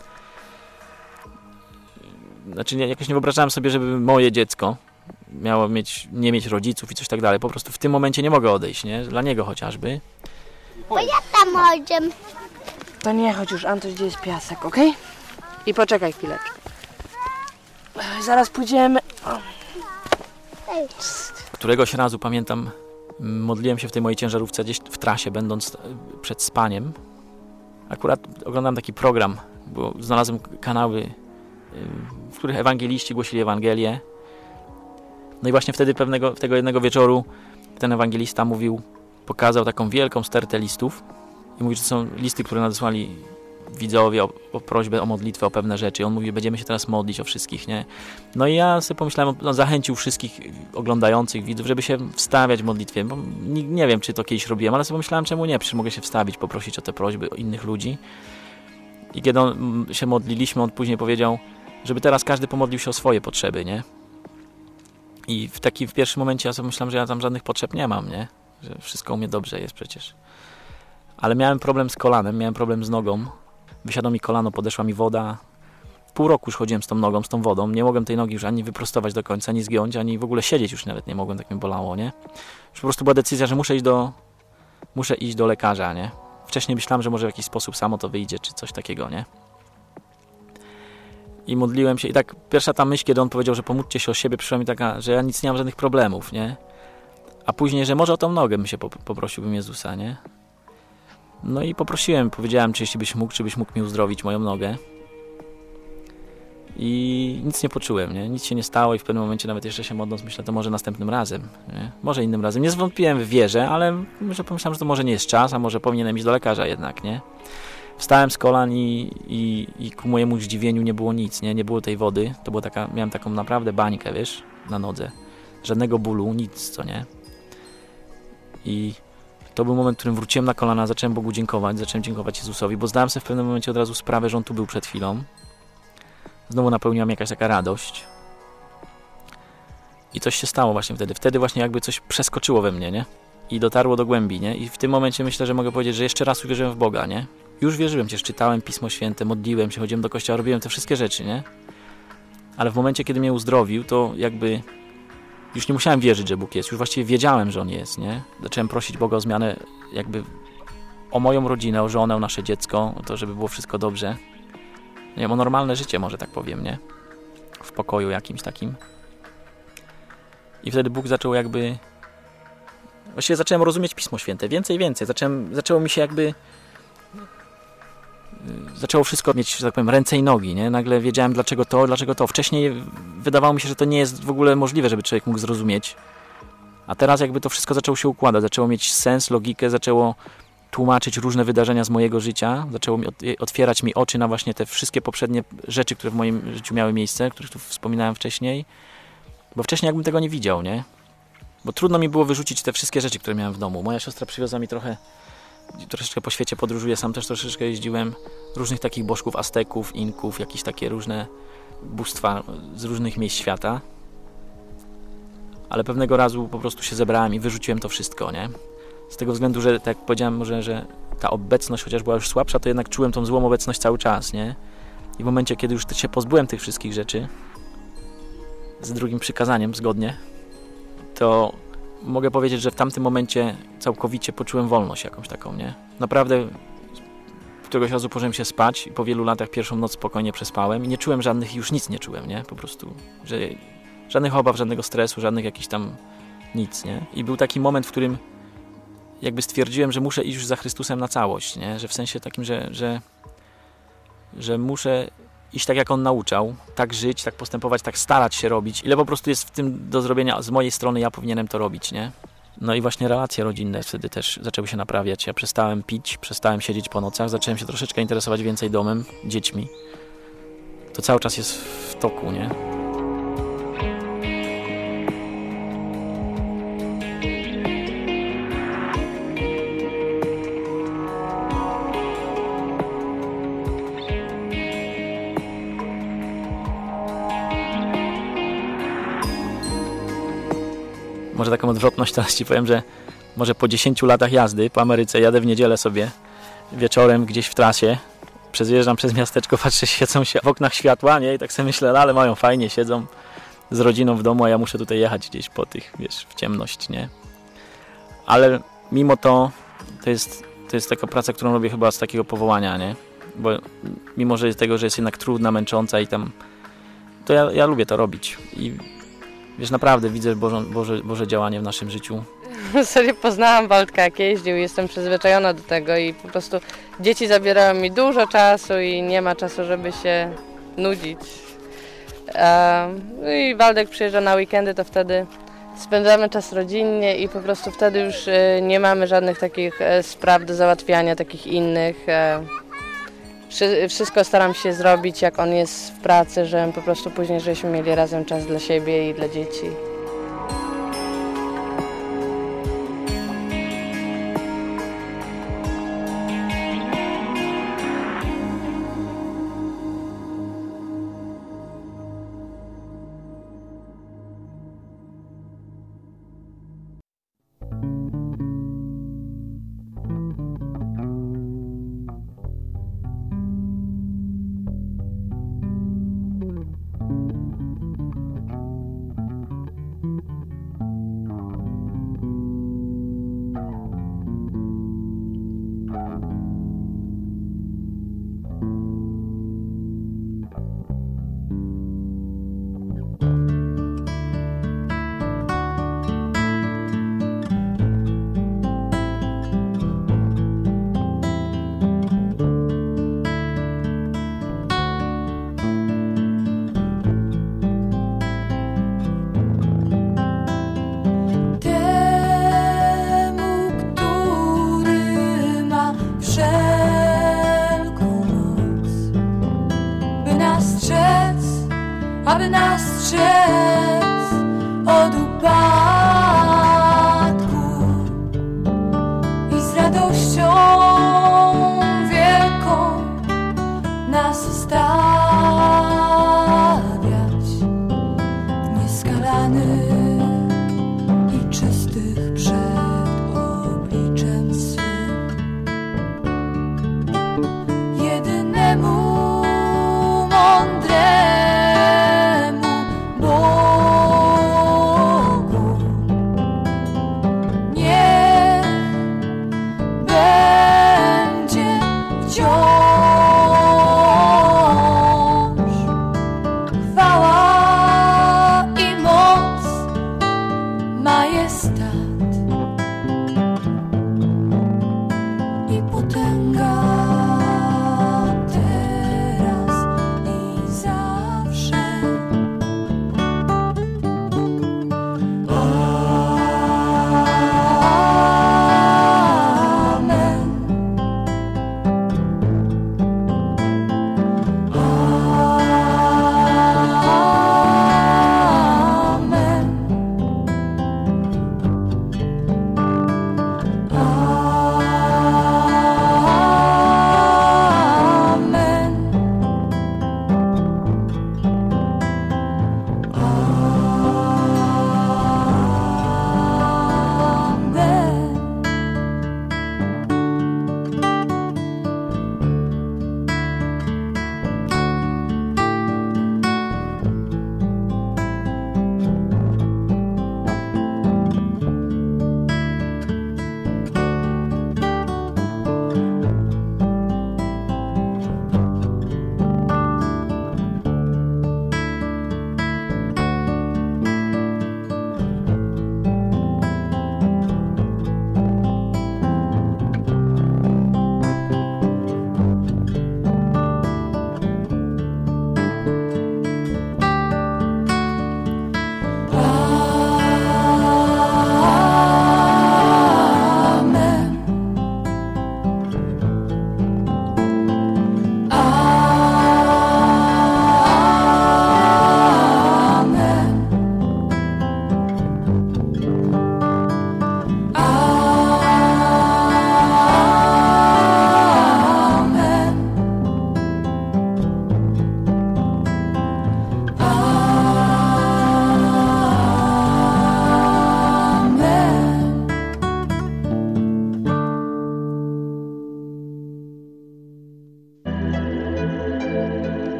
Znaczy jakoś nie wyobrażałem sobie, żeby moje dziecko miało nie mieć rodziców i coś tak dalej. Po prostu w tym momencie nie mogę odejść, nie? Dla niego chociażby. Bo ja tam chodzę. To nie chodź już, Antoś, gdzie jest piasek, okej? I poczekaj chwileczkę. Zaraz pójdziemy. Któregoś razu, pamiętam, modliłem się w tej mojej ciężarówce gdzieś w trasie, będąc przed spaniem. Akurat oglądam taki program, bo znalazłem kanały, w których ewangeliści głosili Ewangelię. No i właśnie wtedy tego jednego wieczoru ten ewangelista pokazał taką wielką stertę listów i mówi, że to są listy, które nadesłali widzowie o prośbę, o modlitwę, o pewne rzeczy. I on mówi, będziemy się teraz modlić o wszystkich, nie? No i ja sobie pomyślałem, zachęcił wszystkich oglądających widzów, żeby się wstawiać w modlitwie. Bo nie wiem, czy to kiedyś robiłem, ale sobie pomyślałem, czemu nie? Przecież mogę się wstawić, poprosić o te prośby o innych ludzi. I kiedy się modliliśmy, on później powiedział, żeby teraz każdy pomodlił się o swoje potrzeby, nie? I w pierwszym momencie ja sobie myślałem, że ja tam żadnych potrzeb nie mam, nie? Że wszystko u mnie dobrze jest przecież. Ale miałem problem z kolanem, miałem problem z nogą. Wysiadło mi kolano, podeszła mi woda. Pół roku już chodziłem z tą nogą, z tą wodą. Nie mogłem tej nogi już ani wyprostować do końca, ani zgiąć, ani w ogóle siedzieć już nawet nie mogłem, tak mnie bolało, nie? Już po prostu była decyzja, że muszę iść do lekarza, nie? Wcześniej myślałem, że może w jakiś sposób samo to wyjdzie, czy coś takiego, nie? I modliłem się i tak pierwsza ta myśl, kiedy on powiedział, że pomódlcie się o siebie, przyszła mi taka, że ja nic nie mam, żadnych problemów, nie? A później, że może o tą nogę bym się poprosiłbym Jezusa, nie? No i powiedziałem, czy byś mógł mi uzdrowić moją nogę. I nic nie poczułem, nie? Nic się nie stało i w pewnym momencie nawet jeszcze się modląc myślę, to może następnym razem, nie? Może innym razem. Nie zwątpiłem w wierze, ale pomyślałem, że to może nie jest czas, a może powinienem iść do lekarza jednak, nie? Wstałem z kolan i ku mojemu zdziwieniu nie było nic, nie? Nie było tej wody. To była miałem taką naprawdę bańkę, wiesz, na nodze. Żadnego bólu, nic, co nie? I to był moment, w którym wróciłem na kolana, zacząłem Bogu dziękować, zacząłem dziękować Jezusowi, bo zdałem sobie w pewnym momencie od razu sprawę, że On tu był przed chwilą. Znowu napełniła mnie jakaś taka radość. I coś się stało właśnie wtedy. Wtedy właśnie jakby coś przeskoczyło we mnie, nie? I dotarło do głębi, nie? I w tym momencie myślę, że mogę powiedzieć, że jeszcze raz uwierzyłem w Boga, nie? Już wierzyłem, przecież czytałem Pismo Święte, modliłem się, chodziłem do kościoła, robiłem te wszystkie rzeczy, nie? Ale w momencie, kiedy mnie uzdrowił, to jakby już nie musiałem wierzyć, że Bóg jest. Już właściwie wiedziałem, że On jest, nie? Zacząłem prosić Boga o zmianę jakby o moją rodzinę, o żonę, o nasze dziecko, o to, żeby było wszystko dobrze. Nie wiem, o normalne życie, może tak powiem, nie? W pokoju jakimś takim. I wtedy Bóg zaczął jakby... Właściwie zacząłem rozumieć Pismo Święte. Więcej i więcej. Zaczęło mi się jakby... Zaczęło wszystko mieć, że tak powiem, ręce i nogi, nie? Nagle wiedziałem, dlaczego to. Wcześniej wydawało mi się, że to nie jest w ogóle możliwe, żeby człowiek mógł zrozumieć. A teraz jakby to wszystko zaczęło się układać. Zaczęło mieć sens, logikę, zaczęło tłumaczyć różne wydarzenia z mojego życia. Zaczęło otwierać mi oczy na właśnie te wszystkie poprzednie rzeczy, które w moim życiu miały miejsce, o których tu wspominałem wcześniej. Bo wcześniej jakbym tego nie widział, nie? Bo trudno mi było wyrzucić te wszystkie rzeczy, które miałem w domu. Moja siostra przywiozła mi troszeczkę po świecie podróżuję, sam też troszeczkę jeździłem, różnych takich bożków Azteków, Inków, jakieś takie różne bóstwa z różnych miejsc świata. Ale pewnego razu po prostu się zebrałem i wyrzuciłem to wszystko, nie? Z tego względu, że tak jak powiedziałem, może, że ta obecność, chociaż była już słabsza, to jednak czułem tą złą obecność cały czas, nie? I w momencie, kiedy już się pozbyłem tych wszystkich rzeczy, z drugim przykazaniem zgodnie, to mogę powiedzieć, że w tamtym momencie całkowicie poczułem wolność jakąś taką, nie? Naprawdę któregoś razu położyłem się spać i po wielu latach pierwszą noc spokojnie przespałem i nie czułem żadnych, już nic nie czułem, nie? Po prostu, że żadnych obaw, żadnego stresu, żadnych jakichś tam Nic, nie? I był taki moment, w którym jakby stwierdziłem, że muszę iść już za Chrystusem na całość, nie? Że w sensie takim, że muszę iść tak, jak On nauczał, tak żyć, tak postępować, tak starać się robić. Ile po prostu jest w tym do zrobienia z mojej strony, ja powinienem to robić, nie? No i właśnie relacje rodzinne wtedy też zaczęły się naprawiać. Ja przestałem pić, przestałem siedzieć po nocach, zacząłem się troszeczkę interesować więcej domem, dziećmi. To cały czas jest w toku, nie? Może taką odwrotność teraz ci powiem, że może po 10 latach jazdy po Ameryce jadę w niedzielę sobie wieczorem gdzieś w trasie, przejeżdżam przez miasteczko, patrzę, świecą się w oknach światła, nie? I tak sobie myślę, ale mają fajnie, siedzą z rodziną w domu, a ja muszę tutaj jechać gdzieś po tych, wiesz, w ciemność, nie? Ale mimo to jest taka praca, którą robię chyba z takiego powołania, nie? Bo mimo że tego, że jest jednak trudna, męcząca i tam, to ja lubię to robić i wiesz, naprawdę widzę Boże działanie w naszym życiu. Serio poznałam Waldka, jak jeździł i jestem przyzwyczajona do tego i po prostu dzieci zabierają mi dużo czasu i nie ma czasu, żeby się nudzić. I Waldek przyjeżdża na weekendy, to wtedy spędzamy czas rodzinnie i po prostu wtedy już nie mamy żadnych takich spraw do załatwiania, takich innych. Wszystko staram się zrobić, jak on jest w pracy, że po prostu później żeśmy mieli razem czas dla siebie i dla dzieci. Aby nas strzec od upadku i z radością wielką nas stawiać nieskalany i czystych przed obliczem swym. Jedynemu mądremu Bogu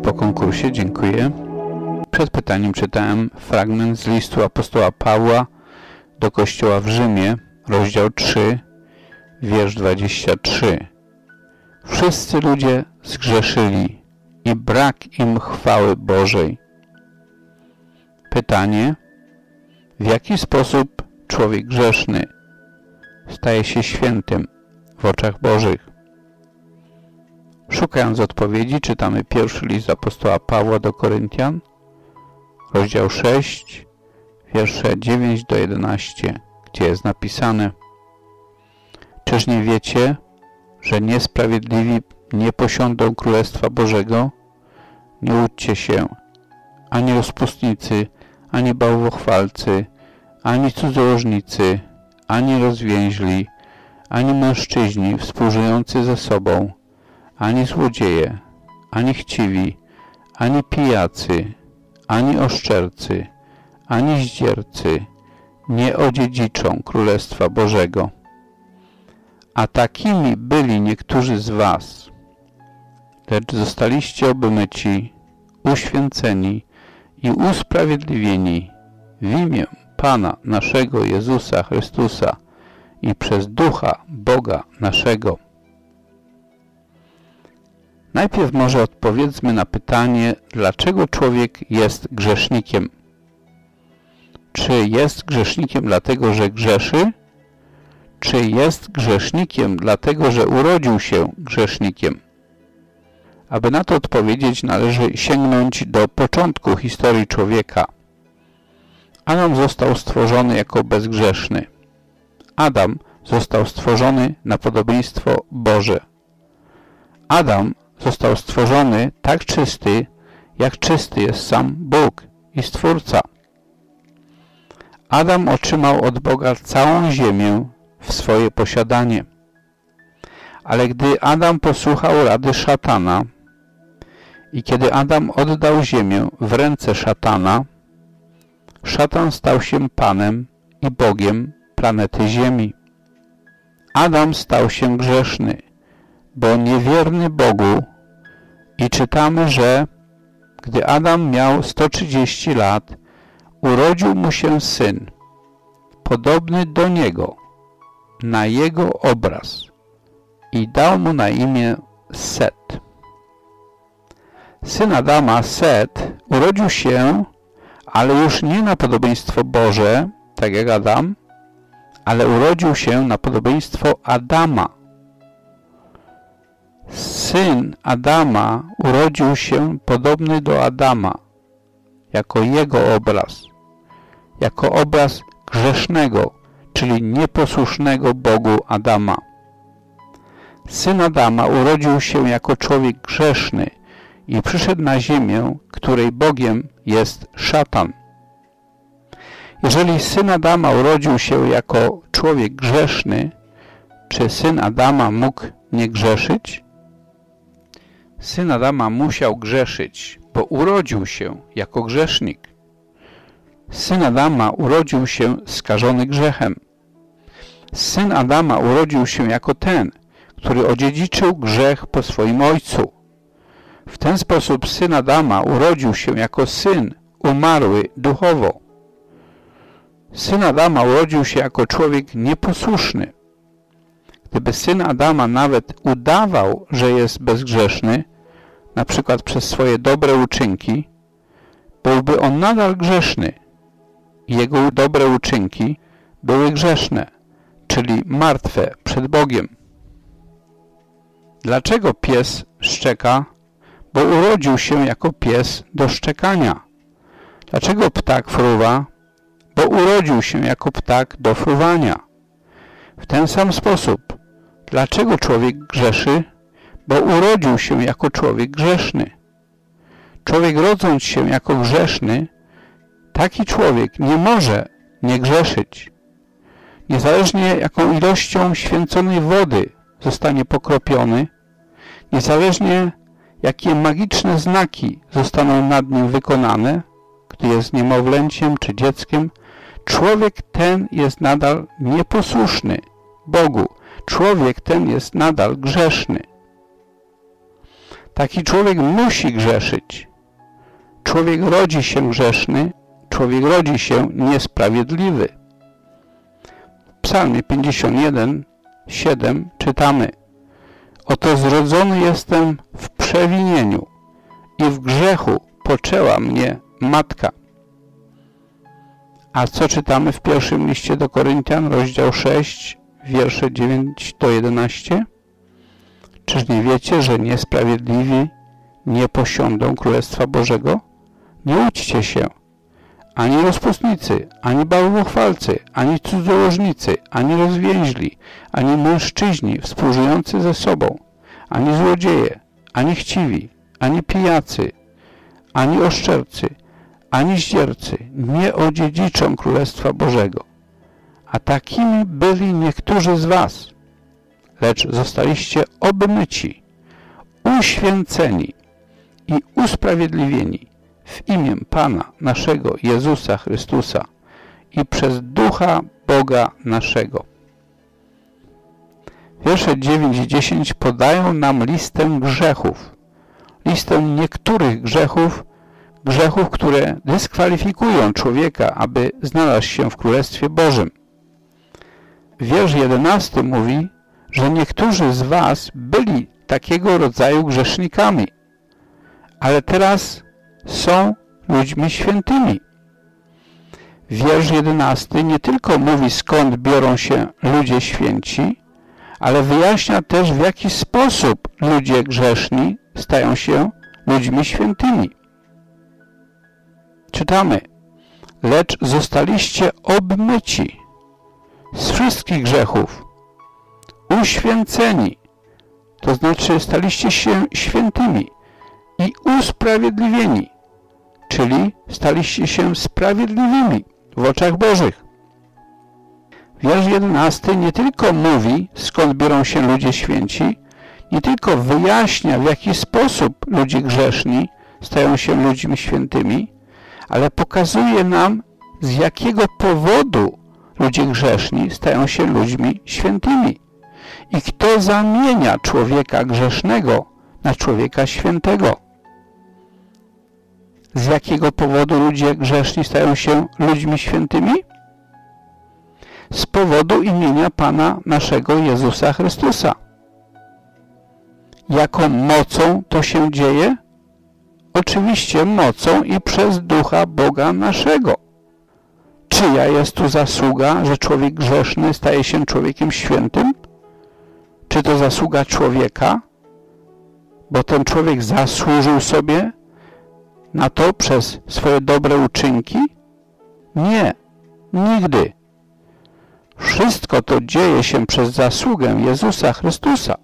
po konkursie, dziękuję. Przed pytaniem czytałem fragment z listu apostoła Pawła do kościoła w Rzymie, rozdział 3, wiersz 23. Wszyscy ludzie zgrzeszyli i brak im chwały Bożej. Pytanie: w jaki sposób człowiek grzeszny staje się świętym w oczach Bożych? Szukając odpowiedzi, czytamy pierwszy list apostoła Pawła do Koryntian, rozdział 6, wiersze 9 do 11, gdzie jest napisane: czyż nie wiecie, że niesprawiedliwi nie posiądą Królestwa Bożego? Nie łudźcie się, ani rozpustnicy, ani bałwochwalcy, ani cudzołożnicy, ani rozwięźli, ani mężczyźni współżyjący ze sobą, ani złodzieje, ani chciwi, ani pijacy, ani oszczercy, ani zdziercy nie odziedziczą Królestwa Bożego. A takimi byli niektórzy z was, lecz zostaliście obmyci, uświęceni i usprawiedliwieni w imię Pana naszego Jezusa Chrystusa i przez Ducha Boga naszego. Najpierw może odpowiedzmy na pytanie, dlaczego człowiek jest grzesznikiem. Czy jest grzesznikiem dlatego, że grzeszy? Czy jest grzesznikiem dlatego, że urodził się grzesznikiem? Aby na to odpowiedzieć, należy sięgnąć do początku historii człowieka. Adam został stworzony jako bezgrzeszny. Adam został stworzony na podobieństwo Boże. Adam został stworzony tak czysty, jak czysty jest sam Bóg i Stwórca. Adam otrzymał od Boga całą ziemię w swoje posiadanie. Ale gdy Adam posłuchał rady szatana i kiedy Adam oddał ziemię w ręce szatana, szatan stał się Panem i Bogiem planety Ziemi. Adam stał się grzeszny, bo niewierny Bogu, i czytamy, że gdy Adam miał 130 lat, urodził mu się syn, podobny do niego, na jego obraz, i dał mu na imię Set. Syn Adama, Set, urodził się, ale już nie na podobieństwo Boże, tak jak Adam, ale urodził się na podobieństwo Adama. Syn Adama urodził się podobny do Adama, jako jego obraz, jako obraz grzesznego, czyli nieposłusznego Bogu Adama. Syn Adama urodził się jako człowiek grzeszny i przyszedł na ziemię, której Bogiem jest szatan. Jeżeli syn Adama urodził się jako człowiek grzeszny, czy syn Adama mógł nie grzeszyć? Syn Adama musiał grzeszyć, bo urodził się jako grzesznik. Syn Adama urodził się skażony grzechem. Syn Adama urodził się jako ten, który odziedziczył grzech po swoim ojcu. W ten sposób syn Adama urodził się jako syn umarły duchowo. Syn Adama urodził się jako człowiek nieposłuszny. Gdyby syn Adama nawet udawał, że jest bezgrzeszny, na przykład przez swoje dobre uczynki, byłby on nadal grzeszny i jego dobre uczynki były grzeszne, czyli martwe przed Bogiem. Dlaczego pies szczeka? Bo urodził się jako pies do szczekania. Dlaczego ptak fruwa? Bo urodził się jako ptak do fruwania. W ten sam sposób, dlaczego człowiek grzeszy? Bo urodził się jako człowiek grzeszny. Człowiek rodząc się jako grzeszny, taki człowiek nie może nie grzeszyć. Niezależnie jaką ilością święconej wody zostanie pokropiony, niezależnie jakie magiczne znaki zostaną nad nim wykonane, gdy jest niemowlęciem czy dzieckiem, człowiek ten jest nadal nieposłuszny Bogu. Człowiek ten jest nadal grzeszny. Taki człowiek musi grzeszyć. Człowiek rodzi się grzeszny, człowiek rodzi się niesprawiedliwy. W Psalmie 51, 7 czytamy: Oto zrodzony jestem w przewinieniu i w grzechu poczęła mnie matka. A co czytamy w pierwszym liście do Koryntian, rozdział 6, wiersze 9 do 11? Czyż nie wiecie, że niesprawiedliwi nie posiądą Królestwa Bożego? Nie łudźcie się. Ani rozpustnicy, ani bałwochwalcy, ani cudzołożnicy, ani rozwięźli, ani mężczyźni współżyjący ze sobą, ani złodzieje, ani chciwi, ani pijacy, ani oszczercy, ani zdziercy nie odziedziczą Królestwa Bożego. A takimi byli niektórzy z was, lecz zostaliście obmyci, uświęceni i usprawiedliwieni w imię Pana naszego Jezusa Chrystusa i przez Ducha Boga naszego. Wiersze 9 i 10 podają nam listę grzechów. Listę niektórych grzechów, które dyskwalifikują człowieka, aby znalazł się w Królestwie Bożym. Wiersz 11 mówi, że niektórzy z was byli takiego rodzaju grzesznikami, ale teraz są ludźmi świętymi. Wiersz 11 nie tylko mówi, skąd biorą się ludzie święci, ale wyjaśnia też, w jaki sposób ludzie grzeszni stają się ludźmi świętymi. Czytamy: lecz zostaliście obmyci z wszystkich grzechów, uświęceni, to znaczy staliście się świętymi, i usprawiedliwieni, czyli staliście się sprawiedliwymi w oczach Bożych. Wiersz 11 nie tylko mówi, skąd biorą się ludzie święci, nie tylko wyjaśnia, w jaki sposób ludzie grzeszni stają się ludźmi świętymi, ale pokazuje nam, z jakiego powodu ludzie grzeszni stają się ludźmi świętymi i kto zamienia człowieka grzesznego na człowieka świętego. Z jakiego powodu ludzie grzeszni stają się ludźmi świętymi? Z powodu imienia Pana naszego Jezusa Chrystusa. Jaką mocą to się dzieje? Oczywiście mocą i przez Ducha Boga naszego. Czyja jest tu zasługa, że człowiek grzeszny staje się człowiekiem świętym? Czy to zasługa człowieka? Bo ten człowiek zasłużył sobie na to przez swoje dobre uczynki? Nie, nigdy. Wszystko to dzieje się przez zasługę Jezusa Chrystusa.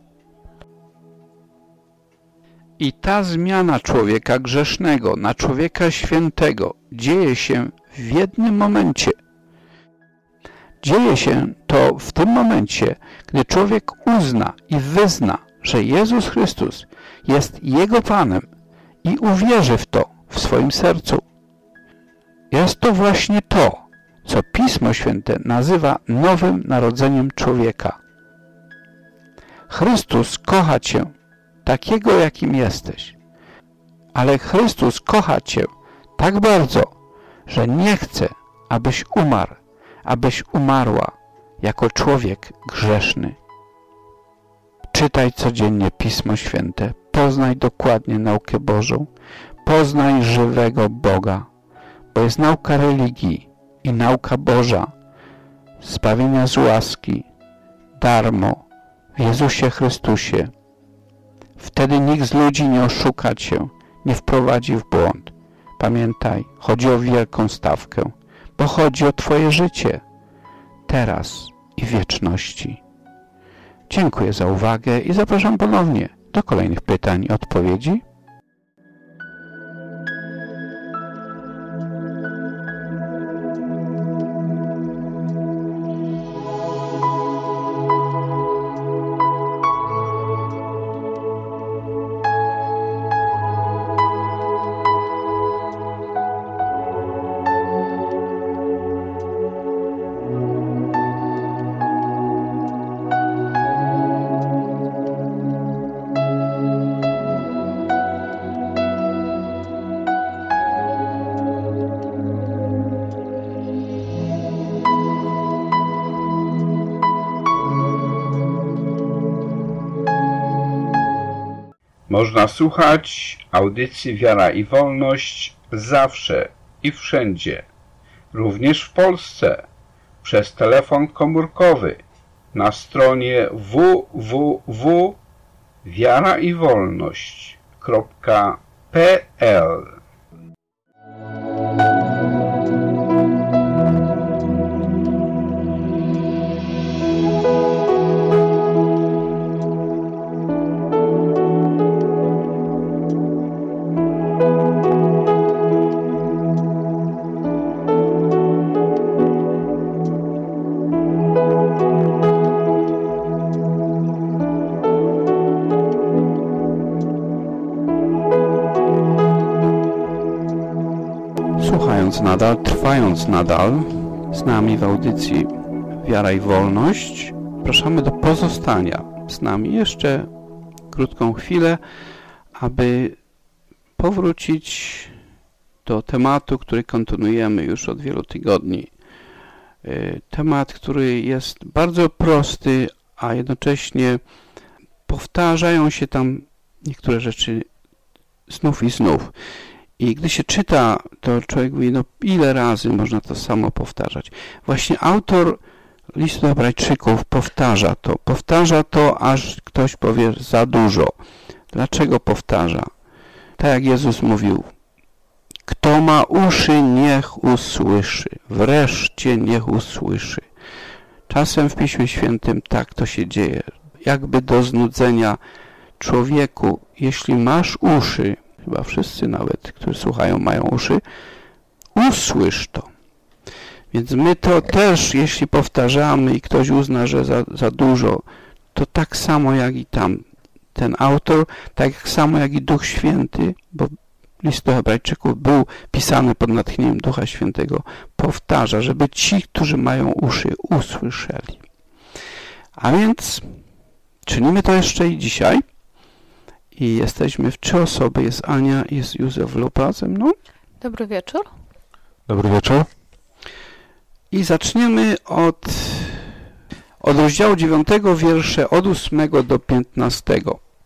I ta zmiana człowieka grzesznego na człowieka świętego dzieje się w jednym momencie. Dzieje się to w tym momencie, gdy człowiek uzna i wyzna, że Jezus Chrystus jest Jego Panem i uwierzy w to w swoim sercu. Jest to właśnie to, co Pismo Święte nazywa nowym narodzeniem człowieka. Chrystus kocha Cię takiego, jakim jesteś, ale Chrystus kocha Cię tak bardzo, że nie chce, abyś umarł, abyś umarła jako człowiek grzeszny. Czytaj codziennie Pismo Święte, poznaj dokładnie naukę Bożą, poznaj żywego Boga, bo jest nauka religii i nauka Boża, zbawienia z łaski, darmo, w Jezusie Chrystusie. Wtedy nikt z ludzi nie oszuka Cię, nie wprowadzi w błąd. Pamiętaj, chodzi o wielką stawkę, bo chodzi o Twoje życie, teraz i w wieczności. Dziękuję za uwagę i zapraszam ponownie do kolejnych pytań i odpowiedzi. Można słuchać audycji Wiara i Wolność zawsze i wszędzie, również w Polsce, przez telefon komórkowy na stronie www.wiaraiwolność.pl. Trwając nadal z nami w audycji Wiara i Wolność, zapraszamy do pozostania z nami jeszcze krótką chwilę, aby powrócić do tematu, który kontynuujemy już od wielu tygodni. Temat, który jest bardzo prosty, a jednocześnie powtarzają się tam niektóre rzeczy znów i znów. I gdy się czyta, to człowiek mówi, no ile razy można to samo powtarzać. Właśnie autor listu do Hebrajczyków powtarza to, aż ktoś powie za dużo. Dlaczego powtarza? Tak jak Jezus mówił, kto ma uszy, niech usłyszy. Wreszcie niech usłyszy. Czasem w Piśmie Świętym tak to się dzieje. Jakby do znudzenia człowieku, jeśli masz uszy, chyba wszyscy nawet, którzy słuchają, mają uszy, usłysz to. Więc my to też, jeśli powtarzamy i ktoś uzna, że za dużo, to tak samo jak i tam ten autor, tak samo jak i Duch Święty, bo list do Hebrajczyków był pisany pod natchnieniem Ducha Świętego, powtarza, żeby ci, którzy mają uszy, usłyszeli. A więc czynimy to jeszcze i dzisiaj. I jesteśmy w 3 osoby. Jest Ania, jest Józef Lupa ze mną. Dobry wieczór. Dobry wieczór. I zaczniemy od rozdziału 9, wiersze od 8 do 15.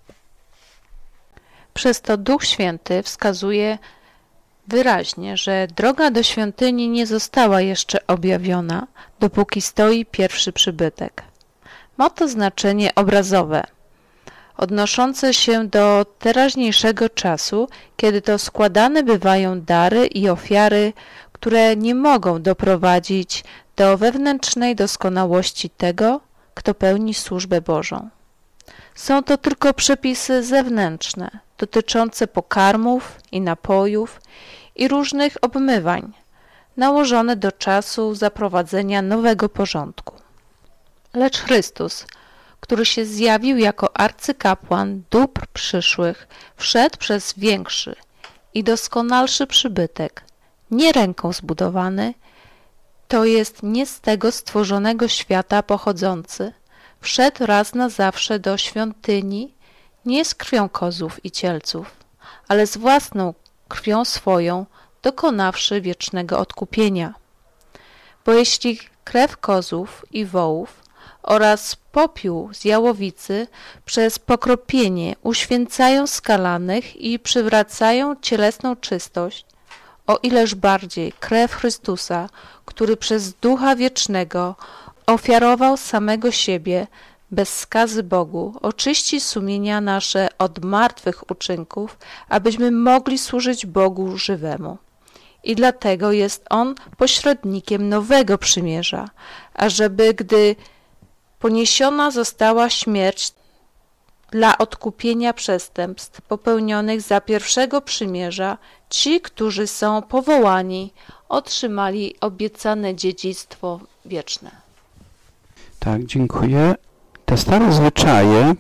Przez to Duch Święty wskazuje wyraźnie, że droga do świątyni nie została jeszcze objawiona, dopóki stoi pierwszy przybytek. Ma to znaczenie obrazowe, odnoszące się do teraźniejszego czasu, kiedy to składane bywają dary i ofiary, które nie mogą doprowadzić do wewnętrznej doskonałości tego, kto pełni służbę Bożą. Są to tylko przepisy zewnętrzne, dotyczące pokarmów i napojów i różnych obmywań, nałożone do czasu zaprowadzenia nowego porządku. Lecz Chrystus, który się zjawił jako arcykapłan dóbr przyszłych, wszedł przez większy i doskonalszy przybytek, nie ręką zbudowany, to jest nie z tego stworzonego świata pochodzący, wszedł raz na zawsze do świątyni, nie z krwią kozłów i cielców, ale z własną krwią swoją, dokonawszy wiecznego odkupienia. Bo jeśli krew kozłów i wołów oraz popiół z jałowicy przez pokropienie uświęcają skalanych i przywracają cielesną czystość, o ileż bardziej krew Chrystusa, który przez Ducha Wiecznego ofiarował samego siebie bez skazy Bogu, oczyści sumienia nasze od martwych uczynków, abyśmy mogli służyć Bogu żywemu. I dlatego jest On pośrednikiem nowego przymierza, ażeby gdy poniesiona została śmierć dla odkupienia przestępstw popełnionych za pierwszego przymierza, ci, którzy są powołani, otrzymali obiecane dziedzictwo wieczne. Tak, dziękuję. Te stare zwyczaje,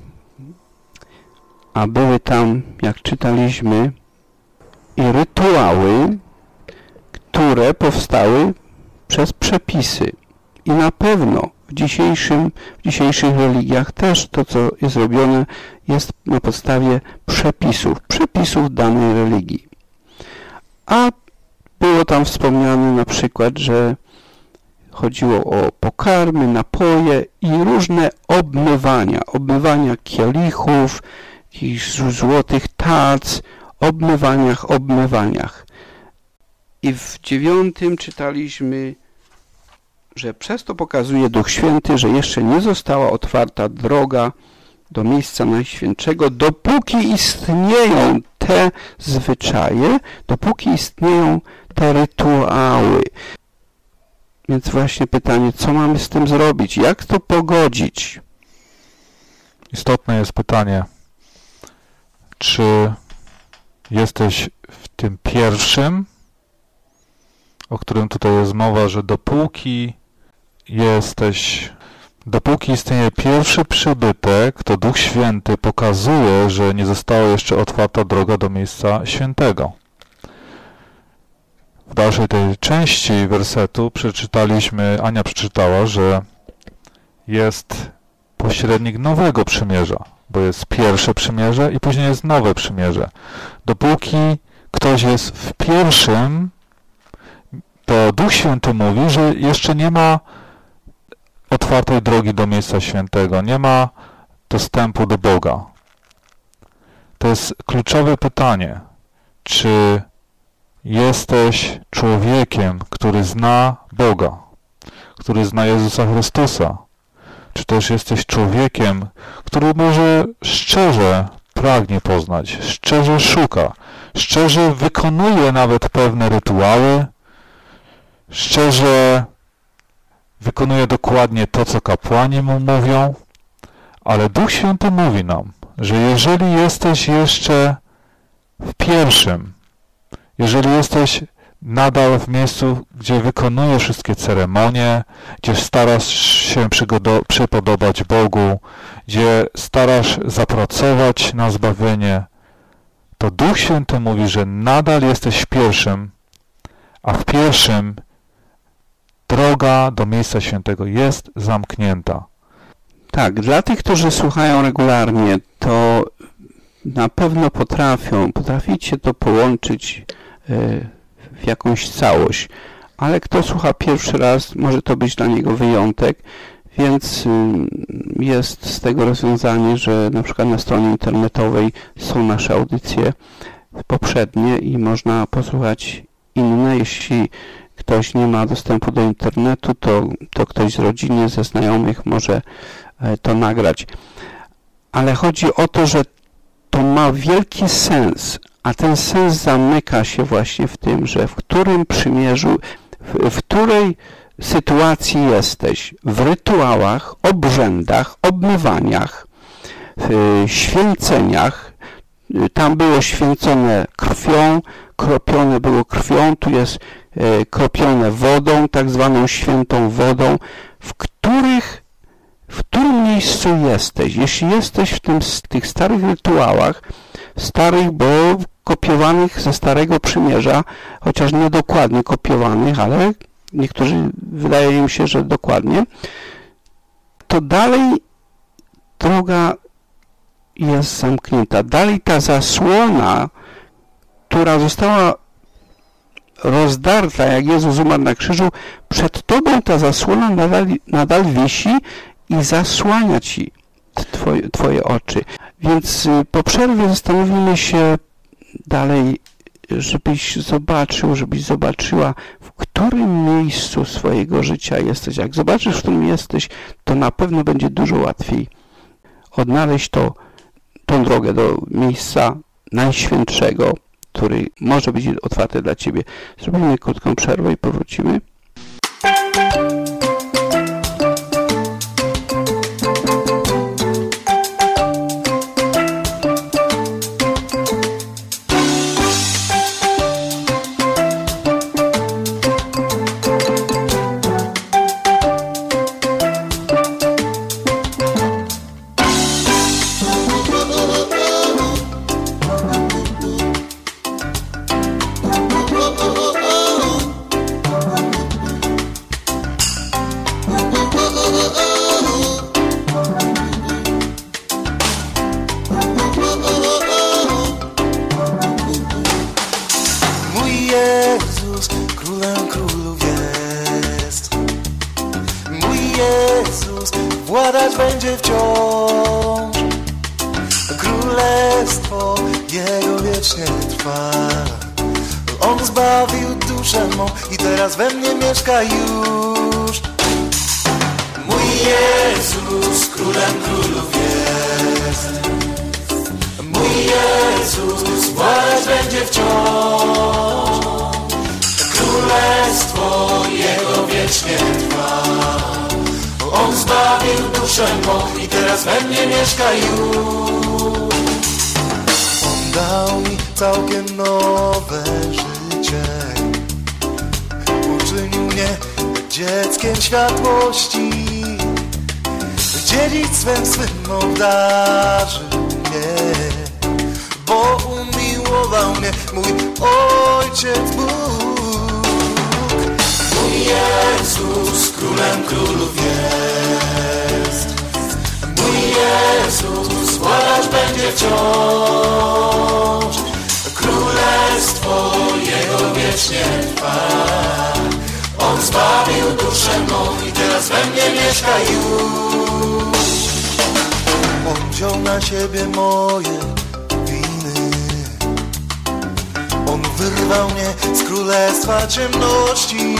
a były tam, jak czytaliśmy, i rytuały, które powstały przez przepisy. I na pewno w dzisiejszych religiach też to, co jest robione, jest na podstawie przepisów danej religii. A było tam wspomniane na przykład, że chodziło o pokarmy, napoje i różne obmywania kielichów, jakichś złotych tac, obmywaniach. I w 9 czytaliśmy, że przez to pokazuje Duch Święty, że jeszcze nie została otwarta droga do miejsca Najświętszego, dopóki istnieją te zwyczaje, dopóki istnieją te rytuały. Więc właśnie pytanie, co mamy z tym zrobić? Jak to pogodzić? Istotne jest pytanie, czy jesteś w tym pierwszym, o którym tutaj jest mowa, że dopóki istnieje pierwszy przybytek, to Duch Święty pokazuje, że nie została jeszcze otwarta droga do miejsca świętego. W dalszej tej części wersetu Ania przeczytała, że jest pośrednik nowego przymierza, bo jest pierwsze przymierze i później jest nowe przymierze. Dopóki ktoś jest w pierwszym, to Duch Święty mówi, że jeszcze nie ma otwartej drogi do miejsca świętego, nie ma dostępu do Boga. To jest kluczowe pytanie, czy jesteś człowiekiem, który zna Boga, który zna Jezusa Chrystusa, czy też jesteś człowiekiem, który może szczerze pragnie poznać, szczerze szuka, szczerze wykonuje nawet pewne rytuały, szczerze wykonuje dokładnie to, co kapłani mu mówią, ale Duch Święty mówi nam, że jeżeli jesteś jeszcze w pierwszym, jeżeli jesteś nadal w miejscu, gdzie wykonujesz wszystkie ceremonie, gdzie starasz się przypodobać Bogu, gdzie starasz zapracować na zbawienie, to Duch Święty mówi, że nadal jesteś w pierwszym, a w pierwszym droga do miejsca świętego jest zamknięta. Tak, dla tych, którzy słuchają regularnie, to na pewno potraficie to połączyć w jakąś całość, ale kto słucha pierwszy raz, może to być dla niego wyjątek, więc jest z tego rozwiązanie, że na przykład na stronie internetowej są nasze audycje poprzednie i można posłuchać inne. Jeśli ktoś nie ma dostępu do internetu, to ktoś z rodziny, ze znajomych może to nagrać. Ale chodzi o to, że to ma wielki sens, a ten sens zamyka się właśnie w tym, że w którym przymierzu, w której sytuacji jesteś, w rytuałach, obrzędach, obmywaniach, święceniach. Tam było święcone krwią, kropione było krwią, tu jest kropione wodą, tak zwaną świętą wodą, w którym miejscu jesteś. Jeśli jesteś w tych starych rytuałach, bo kopiowanych ze Starego Przymierza, chociaż nie dokładnie kopiowanych, ale niektórzy wydaje im się, że dokładnie, to dalej droga jest zamknięta. Dalej ta zasłona, która została rozdarta, jak Jezus umarł na krzyżu, przed tobą ta zasłona nadal wisi i zasłania ci twoje oczy. Więc po przerwie zastanowimy się dalej, żebyś zobaczyła, w którym miejscu swojego życia jesteś. Jak zobaczysz, w którym jesteś, to na pewno będzie dużo łatwiej odnaleźć tą drogę do miejsca Najświętszego, który może być otwarty dla ciebie. Zrobimy krótką przerwę i powrócimy. Władać będzie wciąż królem. Jego wiecznie trwa. On zbawił duszę mą i teraz we mnie mieszka już. Mój Jezus królem królów jest. Mój Jezus władać będzie wciąż. Królestwo Jego wiecznie trwa. On zbawił duszę mą i teraz we mnie mieszka już. On dał mi całkiem nowe życie. Uczynił mnie dzieckiem światłości. Dziedzictwem swym obdarzył mnie, bo umiłował mnie mój Ojciec Bóg. Mój Jezus królem królów jest. Mój Jezus władać będzie wciąż. Królestwo Jego wiecznie trwa. On zbawił duszę mą i teraz we mnie mieszka już. On wziął na siebie moje winy. On wyrwał mnie z królestwa ciemności.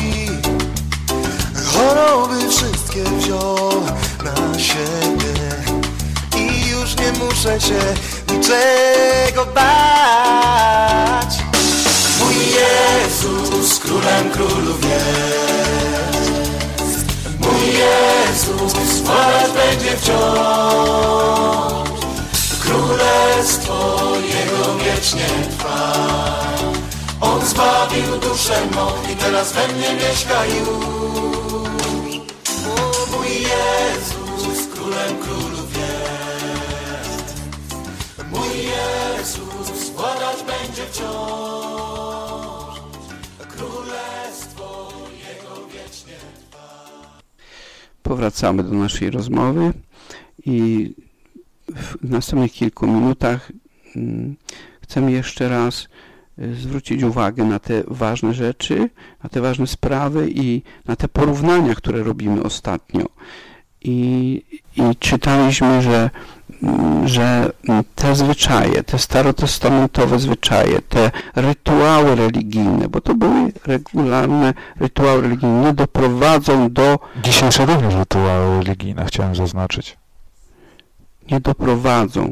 Choroby wszystkie wziął na siebie i już nie muszę się niczego bać. Mój Jezus królem królów jest. Mój Jezus władać będzie wciąż. Królestwo Jego wiecznie trwa. On zbawił duszę mą i teraz we mnie mieszka już. O, mój Jezus królem królów jest. Mój Jezus władać będzie wciąż. Królestwo Jego wiecznie trwa. Powracamy do naszej rozmowy i w następnych kilku minutach chcemy jeszcze raz zwrócić uwagę na te ważne rzeczy, na te ważne sprawy i na te porównania, które robimy ostatnio. I czytaliśmy, że te zwyczaje, te starotestamentowe zwyczaje, te rytuały religijne, bo to były regularne rytuały religijne, nie doprowadzą do... Dzisiejsze również rytuały religijne, chciałem zaznaczyć. Nie doprowadzą.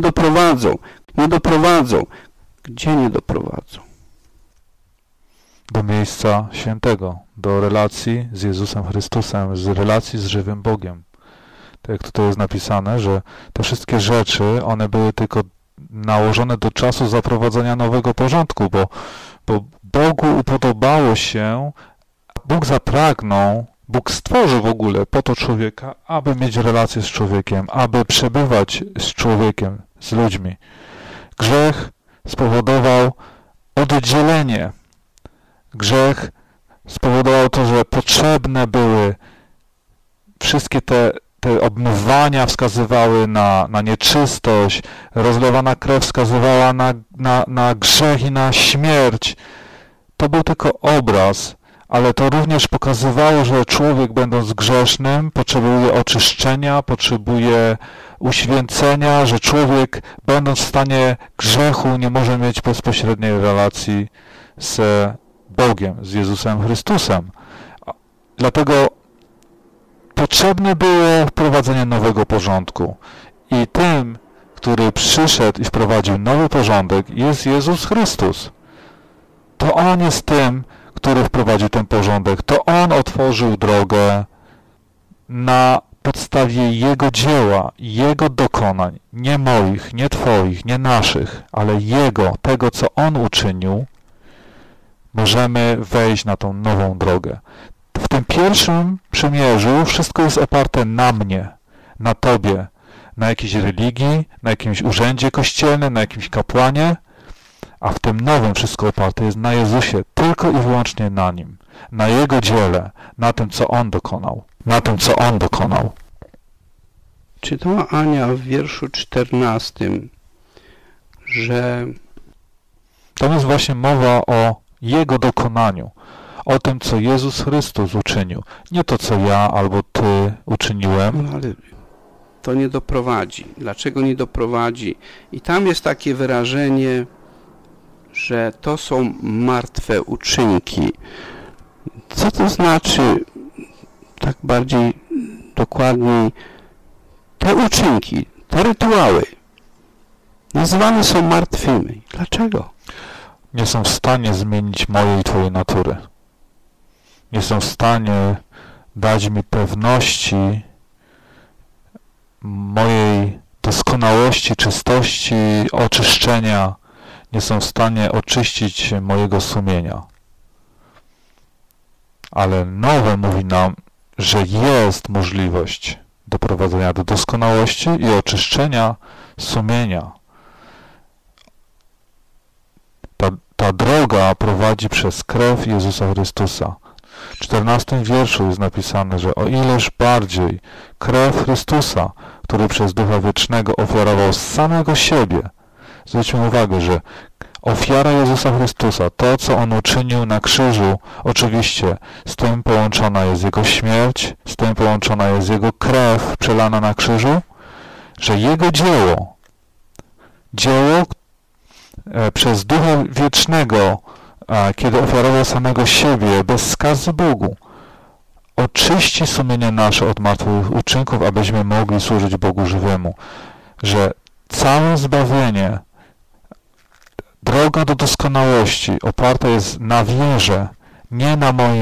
Gdzie nie doprowadzą? Do miejsca świętego, do relacji z Jezusem Chrystusem, z relacji z żywym Bogiem. Tak jak tutaj jest napisane, że te wszystkie rzeczy, one były tylko nałożone do czasu zaprowadzenia nowego porządku, bo Bogu upodobało się, Bóg zapragnął, Bóg stworzył w ogóle po to człowieka, aby mieć relację z człowiekiem, aby przebywać z człowiekiem, z ludźmi. Grzech spowodował oddzielenie. Grzech spowodował to, że potrzebne były wszystkie te obmywania wskazywały na nieczystość, rozlewana krew wskazywała na grzech i na śmierć. To był tylko obraz, ale to również pokazywało, że człowiek, będąc grzesznym, potrzebuje oczyszczenia, potrzebuje uświęcenia, że człowiek, będąc w stanie grzechu, nie może mieć bezpośredniej relacji z Bogiem, z Jezusem Chrystusem. Dlatego potrzebne było wprowadzenie nowego porządku. I tym, który przyszedł i wprowadził nowy porządek, jest Jezus Chrystus. To On jest tym, który wprowadził ten porządek. To On otworzył drogę na podstawie Jego dzieła, Jego dokonań. Nie moich, nie Twoich, nie naszych, ale Jego, tego, co On uczynił, możemy wejść na tą nową drogę. W tym pierwszym przymierzu wszystko jest oparte na mnie, na Tobie, na jakiejś religii, na jakimś urzędzie kościelnym, na jakimś kapłanie, a w tym nowym wszystko oparte jest na Jezusie, tylko i wyłącznie na Nim, na Jego dziele, na tym, co On dokonał, na tym, co On dokonał. Czytała Ania w wierszu 14, że tam jest właśnie mowa o Jego dokonaniu, o tym, co Jezus Chrystus uczynił. Nie to, co ja albo Ty uczyniłem. No, ale to nie doprowadzi. Dlaczego nie doprowadzi? I tam jest takie wyrażenie, że to są martwe uczynki. Co to znaczy, tak bardziej dokładniej, te uczynki, te rytuały nazywane są martwymi. Dlaczego? Nie są w stanie zmienić mojej i Twojej natury. Nie są w stanie dać mi pewności mojej doskonałości, czystości, oczyszczenia. Nie są w stanie oczyścić mojego sumienia. Ale nowe mówi nam, że jest możliwość doprowadzenia do doskonałości i oczyszczenia sumienia. Ta droga prowadzi przez krew Jezusa Chrystusa. W 14 wierszu jest napisane, że o ileż bardziej krew Chrystusa, który przez Ducha Wiecznego ofiarował samego siebie. Zwróćmy uwagę, że ofiara Jezusa Chrystusa, to co On uczynił na krzyżu, oczywiście z tym połączona jest Jego śmierć, z tym połączona jest Jego krew przelana na krzyżu, że Jego dzieło przez Ducha Wiecznego, kiedy ofiarował samego siebie bez skazy Bogu, oczyści sumienie nasze od martwych uczynków, abyśmy mogli służyć Bogu żywemu. Że całe zbawienie, droga do doskonałości oparta jest na wierze, nie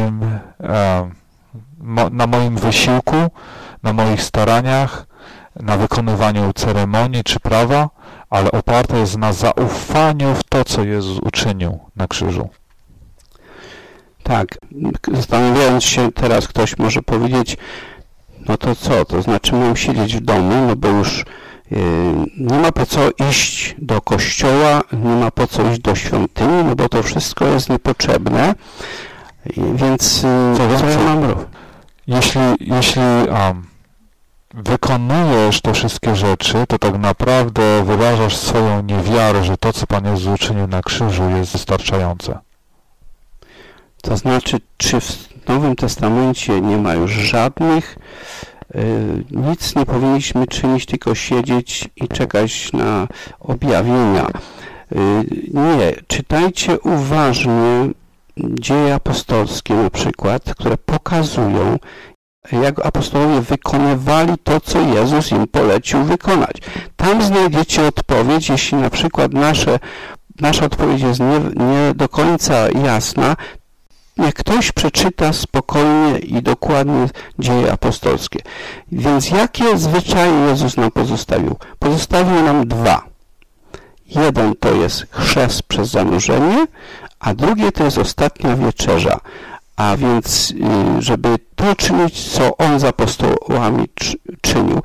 na moim wysiłku, na moich staraniach, na wykonywaniu ceremonii czy prawa, ale oparta jest na zaufaniu w to, co Jezus uczynił na krzyżu. Tak, zastanawiając się teraz, ktoś może powiedzieć, no to co, to znaczy mam siedzieć w domu, no bo już nie ma po co iść do kościoła, nie ma po co iść do świątyni, no bo to wszystko jest niepotrzebne, więc co ja mam robić? Jeśli wykonujesz te wszystkie rzeczy, to tak naprawdę wyrażasz swoją niewiarę, że to, co Pan Jezus uczynił na krzyżu, jest wystarczające. To znaczy, czy w Nowym Testamencie nie ma już żadnych, nic nie powinniśmy czynić, tylko siedzieć i czekać na objawienia. Nie, czytajcie uważnie dzieje apostolskie na przykład, które pokazują, jak apostołowie wykonywali to, co Jezus im polecił wykonać. Tam znajdziecie odpowiedź, jeśli na przykład nasza odpowiedź jest nie do końca jasna, niech ktoś przeczyta spokojnie i dokładnie dzieje apostolskie. Więc jakie zwyczaje Jezus nam pozostawił? Pozostawił nam dwa. Jeden to jest chrzest przez zanurzenie, a drugie to jest ostatnia wieczerza. A więc, żeby to czynić, co On z apostołami czynił,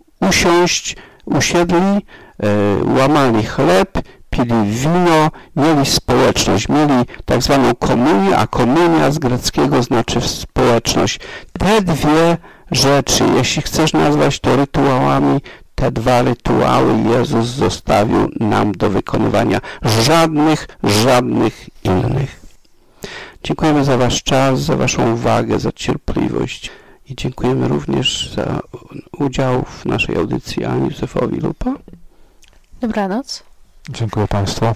usiedli, łamali chleb, pili wino, mieli społeczność, mieli tak zwaną komunię, a komunia z greckiego znaczy społeczność. Te dwie rzeczy, jeśli chcesz nazwać to rytuałami, te dwa rytuały Jezus zostawił nam do wykonywania. Żadnych innych. Dziękujemy za Wasz czas, za Waszą uwagę, za cierpliwość i dziękujemy również za udział w naszej audycji Ani Józefowi Lupa. Dobranoc. Dziękuję Państwu.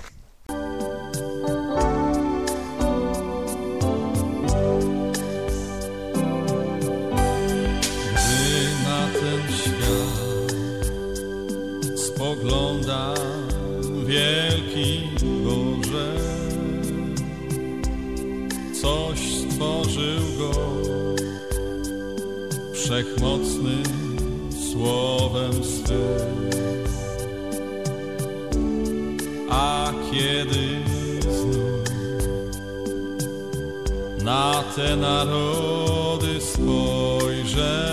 Gdy na ten świat spoglądam, wielki Boże, coś stworzył go wszechmocnym słowem swym. A kiedy znów na te narody spojrzę,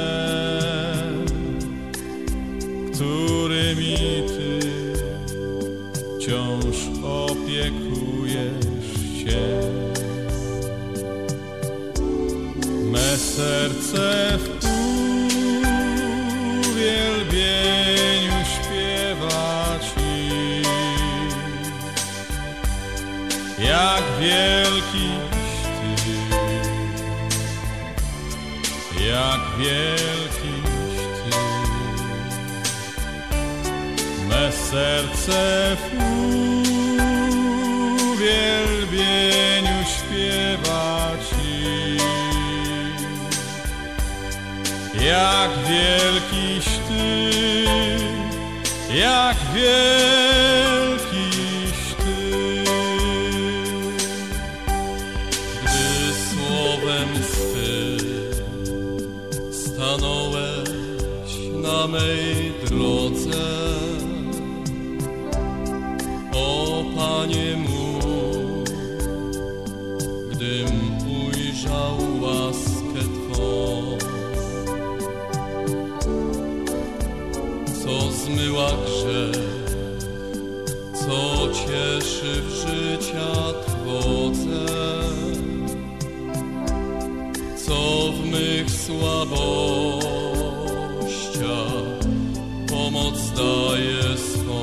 którymi Ty wciąż opiekujesz się, me serce w uwielbieniu śpiewa Ci. Jak wielkiś Ty, jak wielkiś Ty. me serce w uwielbieniu śpiewa Ci. Jak wielkiś Ty, jak wielkiś Ty. Gdy słowem swym stanąłeś na mej drodze, o Panie mój, gdym ujrzał łaskę Twą, co zmyła grzech, co cieszy w życia Twodze, co w mych słabościach pomoc daje swą.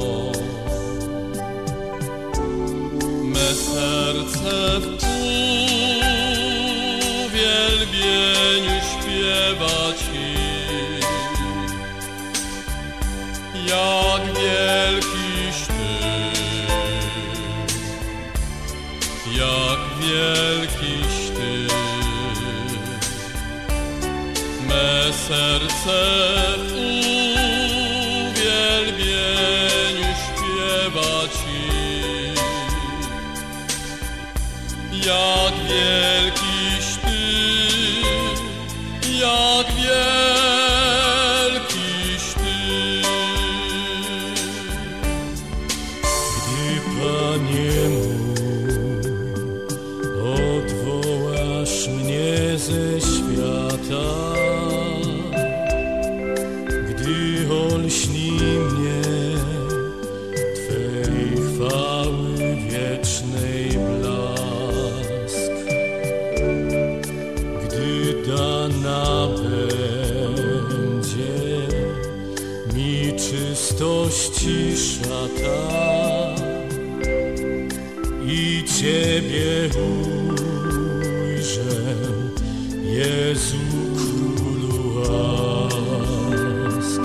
Me serce w uwielbieniu śpiewa Ci. Jak wielkiś Ty, jak wielkiś Ty. Me serce w uwielbieniu śpiewa Ci. Jak wielkiś Ty, jak wielkiś Ty. Gdy, Panie mój, odwołasz mnie ze świata, gdy olśni mnie Twej chwały wiecznej blask, gdy dana będzie mi czystości szata i Ciebie ujrzę, Jezu Królu łask.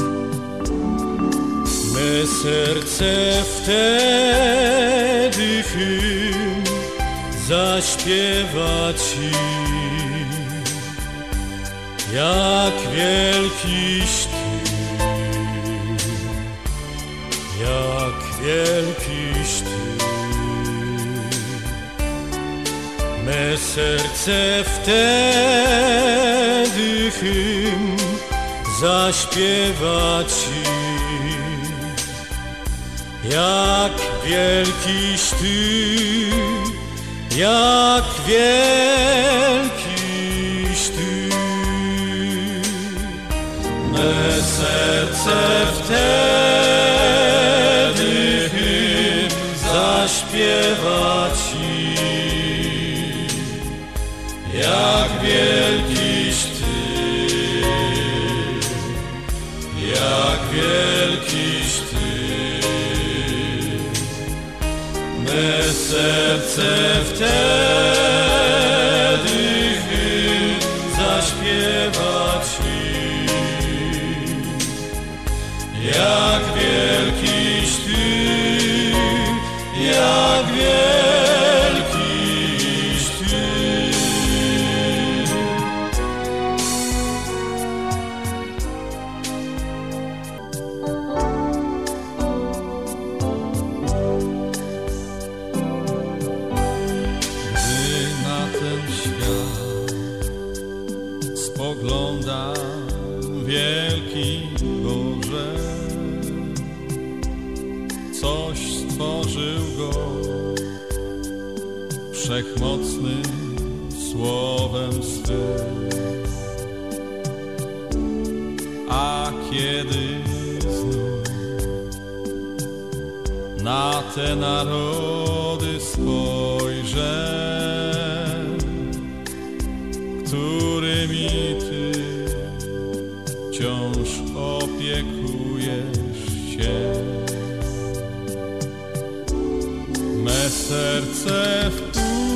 Me serce wtedy hymn zaśpiewa Ci. Jak wielkiś Ty, jak wielkiś Ty. Me serce wtedy hymn zaśpiewa Ci. Jak wielkiś Ty, jak wielkiś Ty. Me serce wtedy hymn zaśpiewa Ci. Jak wielkiś Ty, jak wielkiś Ty. Me serce wtedy hymn zaśpiewa Ci. Jak wielkiś Ty, jak wielkiś Ty. Gdy na ten świat spoglądam, wielki Boże, coś stworzył go wszechmocnym słowem swym. A kiedy znów na te narody spojrzę, którymi Ty wciąż opiekujesz się, me serce w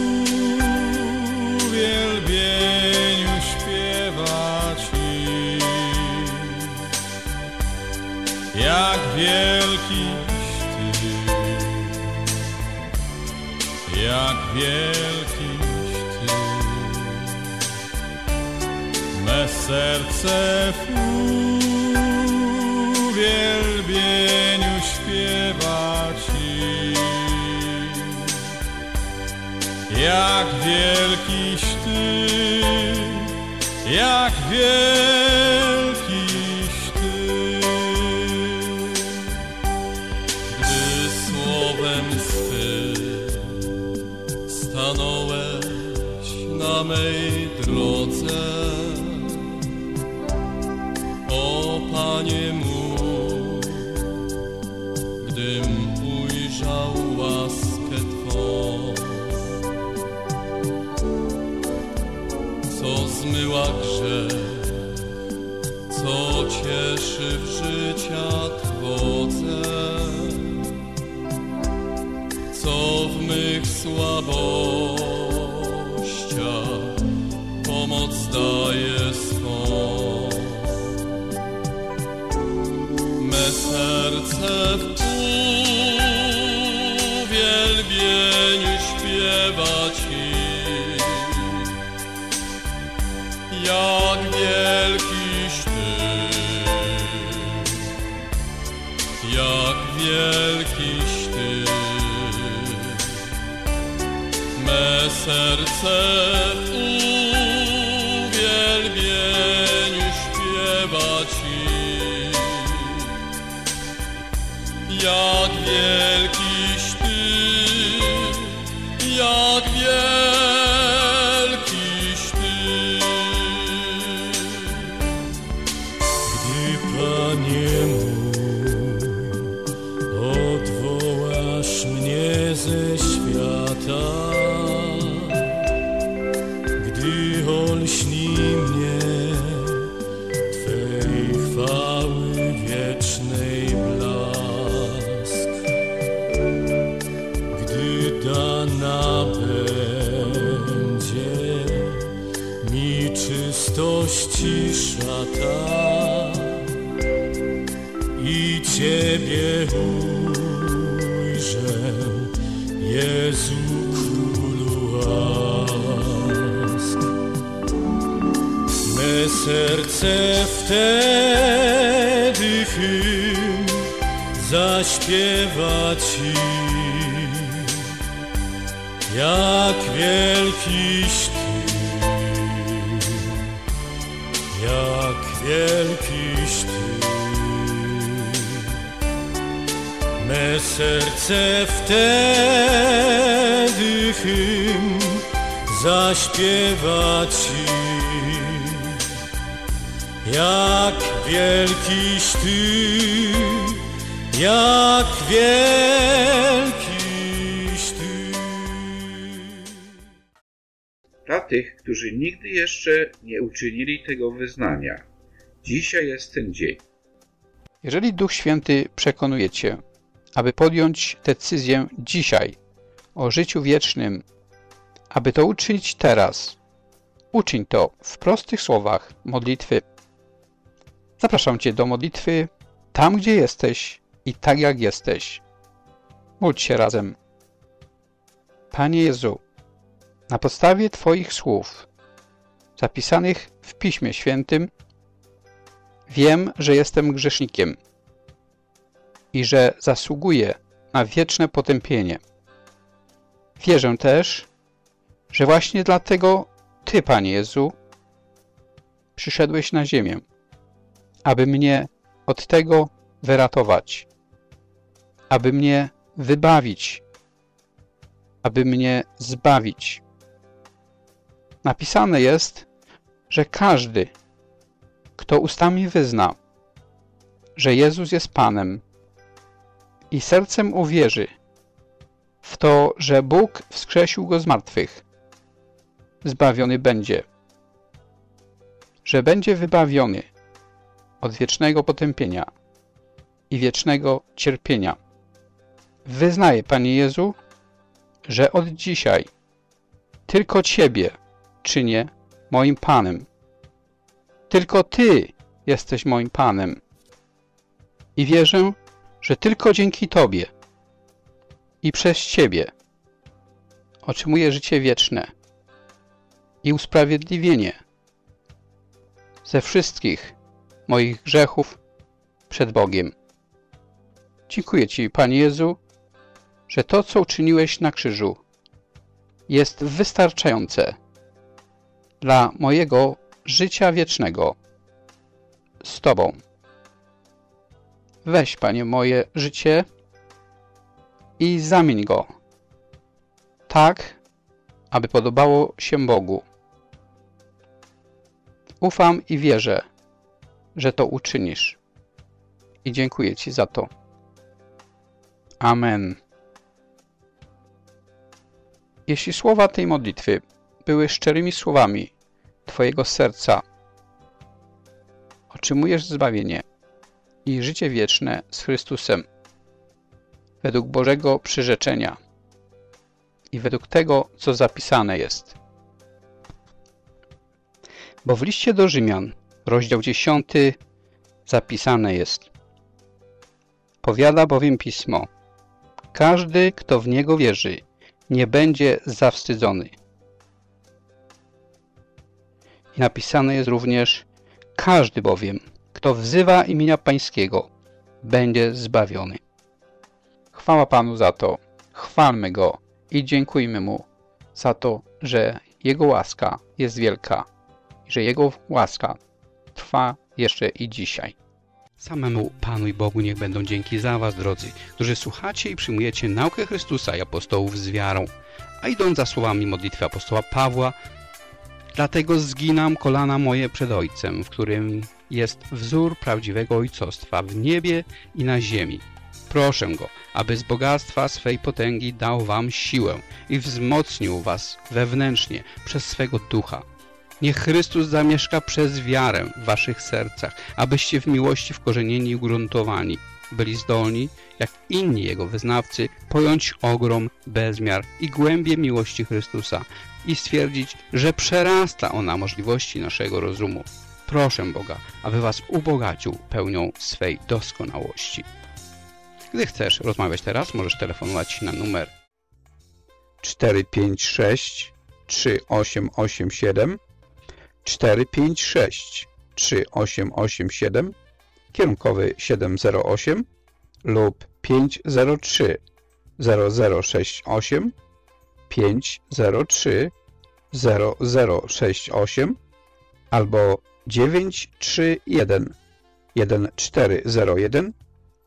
uwielbieniu śpiewa Ci. jak wielkiś Ty, jak wielkiś Ty. Me serce w uwielbieniu śpiewa Ci, jak wielkiś Ty, jak wielkiś Ty. Gdy słowem swym stanąłeś na mej drodze, o Panie mój, gdym ujrzał łaskę Twą, co zmyła grzech, co cieszy w życia Twodze, co w mych słabościach pomoc daje swą. Me serce w uwielbieniu śpiewa Ci, jak wielkiś Ty, jak wielkiś Ty. Me serce w uwielbieniu śpiewa Ci, jak wielkiś Ty, jak wielkiś Ty. Gdy, Panie mój, odwołasz mnie ze świata, gdy olśni mnie Twej chwały wiecznej blask, gdy dana będzie mi czystości szata i Ciebie ujrzę, Jezu Królu łask. Me serce wtedy hymn zaśpiewa Ci, jak wielkiś Ty, jak wielkiś Ty. Me serce wtedy hymn zaśpiewa Ci, jak wielkiś Ty, jak wielkiś Ty. Dla tych, którzy nigdy jeszcze nie uczynili tego wyznania, dzisiaj jest ten dzień. Jeżeli Duch Święty przekonuje Cię, aby podjąć decyzję dzisiaj o życiu wiecznym, aby to uczynić teraz, uczyń to w prostych słowach modlitwy. Zapraszam Cię do modlitwy tam, gdzie jesteś i tak jak jesteś. Módl się razem. Panie Jezu, na podstawie Twoich słów zapisanych w Piśmie Świętym wiem, że jestem grzesznikiem i że zasługuję na wieczne potępienie. Wierzę też, że właśnie dlatego Ty, Panie Jezu, przyszedłeś na ziemię, aby mnie od tego wyratować, aby mnie wybawić, aby mnie zbawić. Napisane jest, że każdy, kto ustami wyzna, że Jezus jest Panem i sercem uwierzy w to, że Bóg wskrzesił Go z martwych, zbawiony będzie, że będzie wybawiony od wiecznego potępienia i wiecznego cierpienia. Wyznaję, Panie Jezu, że od dzisiaj tylko Ciebie czynię moim Panem. Tylko Ty jesteś moim Panem. i wierzę, że tylko dzięki Tobie i przez Ciebie otrzymuję życie wieczne i usprawiedliwienie ze wszystkich moich grzechów przed Bogiem. Dziękuję Ci, Panie Jezu, że to, co uczyniłeś na krzyżu, jest wystarczające dla mojego życia wiecznego z Tobą. Weź, Panie, moje życie i zamień go tak, aby podobało się Bogu. Ufam i wierzę, że to uczynisz i dziękuję Ci za to. Amen. Jeśli słowa tej modlitwy były szczerymi słowami Twojego serca, otrzymujesz zbawienie i życie wieczne z Chrystusem według Bożego przyrzeczenia i według tego, co zapisane jest. Bo w liście do Rzymian, rozdział 10, zapisane jest: powiada bowiem Pismo, każdy, kto w Niego wierzy, nie będzie zawstydzony. I napisane jest również: każdy bowiem, kto wzywa imienia Pańskiego, będzie zbawiony. Chwała Panu za to, chwalmy Go i dziękujmy Mu za to, że Jego łaska jest wielka i że Jego łaska trwa jeszcze i dzisiaj. Samemu Panu i Bogu niech będą dzięki za Was, drodzy, którzy słuchacie i przyjmujecie naukę Chrystusa i apostołów z wiarą, a idąc za słowami modlitwy apostoła Pawła: dlatego zginam kolana moje przed Ojcem, w którym jest wzór prawdziwego ojcostwa w niebie i na ziemi. Proszę Go, aby z bogactwa swej potęgi dał Wam siłę i wzmocnił Was wewnętrznie przez swego Ducha. Niech Chrystus zamieszka przez wiarę w Waszych sercach, abyście w miłości wkorzenieni i ugruntowani byli zdolni, jak inni Jego wyznawcy, pojąć ogrom, bezmiar i głębię miłości Chrystusa i stwierdzić, że przerasta ona możliwości naszego rozumu. Proszę Boga, aby Was ubogacił pełnią swej doskonałości. Gdy chcesz rozmawiać teraz, możesz telefonować na numer 456 3887 456 3887, kierunkowy 708 lub 503 0068 503 0068 albo 931 1401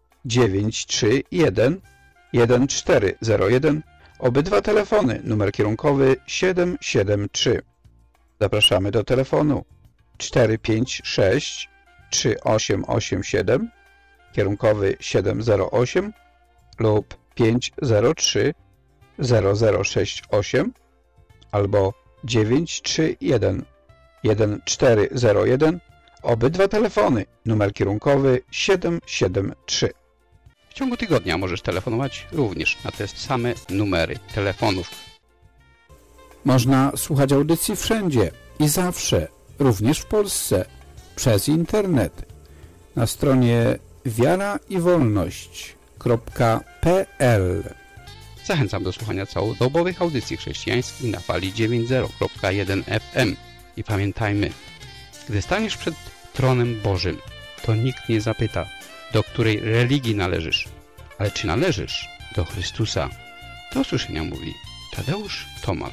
931 1401. Obydwa telefony, numer kierunkowy 773. Zapraszamy do telefonu 456 3887, kierunkowy 708 lub 503 0068 albo 931 1401. Obydwa telefony, numer kierunkowy 773. W ciągu tygodnia możesz telefonować również na te same numery telefonów. Można słuchać audycji wszędzie i zawsze, również w Polsce, przez internet. Na stronie wiaraiwolność.pl. Zachęcam do słuchania całodobowych audycji chrześcijańskich na fali 90.1 FM. I pamiętajmy, gdy staniesz przed tronem Bożym, to nikt nie zapyta, do której religii należysz, ale czy należysz do Chrystusa. Do usłyszenia mówi Tadeusz Tomal.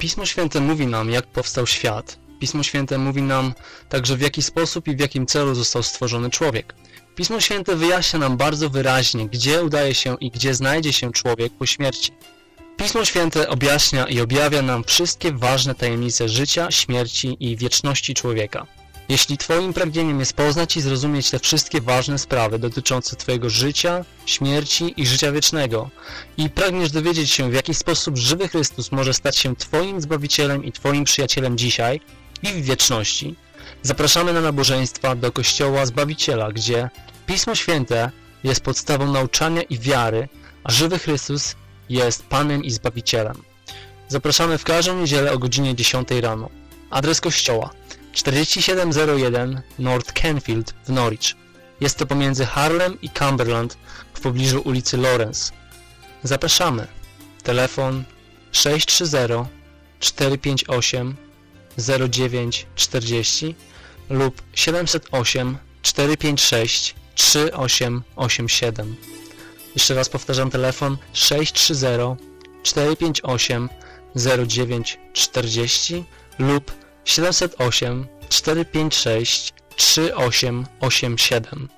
Pismo Święte mówi nam, jak powstał świat. Pismo Święte mówi nam także, w jaki sposób i w jakim celu został stworzony człowiek. Pismo Święte wyjaśnia nam bardzo wyraźnie, gdzie udaje się i gdzie znajdzie się człowiek po śmierci. Pismo Święte objaśnia i objawia nam wszystkie ważne tajemnice życia, śmierci i wieczności człowieka. Jeśli Twoim pragnieniem jest poznać i zrozumieć te wszystkie ważne sprawy dotyczące Twojego życia, śmierci i życia wiecznego i pragniesz dowiedzieć się, w jaki sposób żywy Chrystus może stać się Twoim Zbawicielem i Twoim przyjacielem dzisiaj i w wieczności, zapraszamy na nabożeństwa do Kościoła Zbawiciela, gdzie Pismo Święte jest podstawą nauczania i wiary, a żywy Chrystus jest Panem i Zbawicielem. Zapraszamy w każdą niedzielę o godzinie 10 rano. Adres kościoła: 4701 North Canfield w Norwich. Jest to pomiędzy Harlem i Cumberland w pobliżu ulicy Lawrence. Zapraszamy. Telefon 630 458 0940 lub 708 456 3887. Jeszcze raz powtarzam, telefon 630 458 0940 lub 708 456 3887.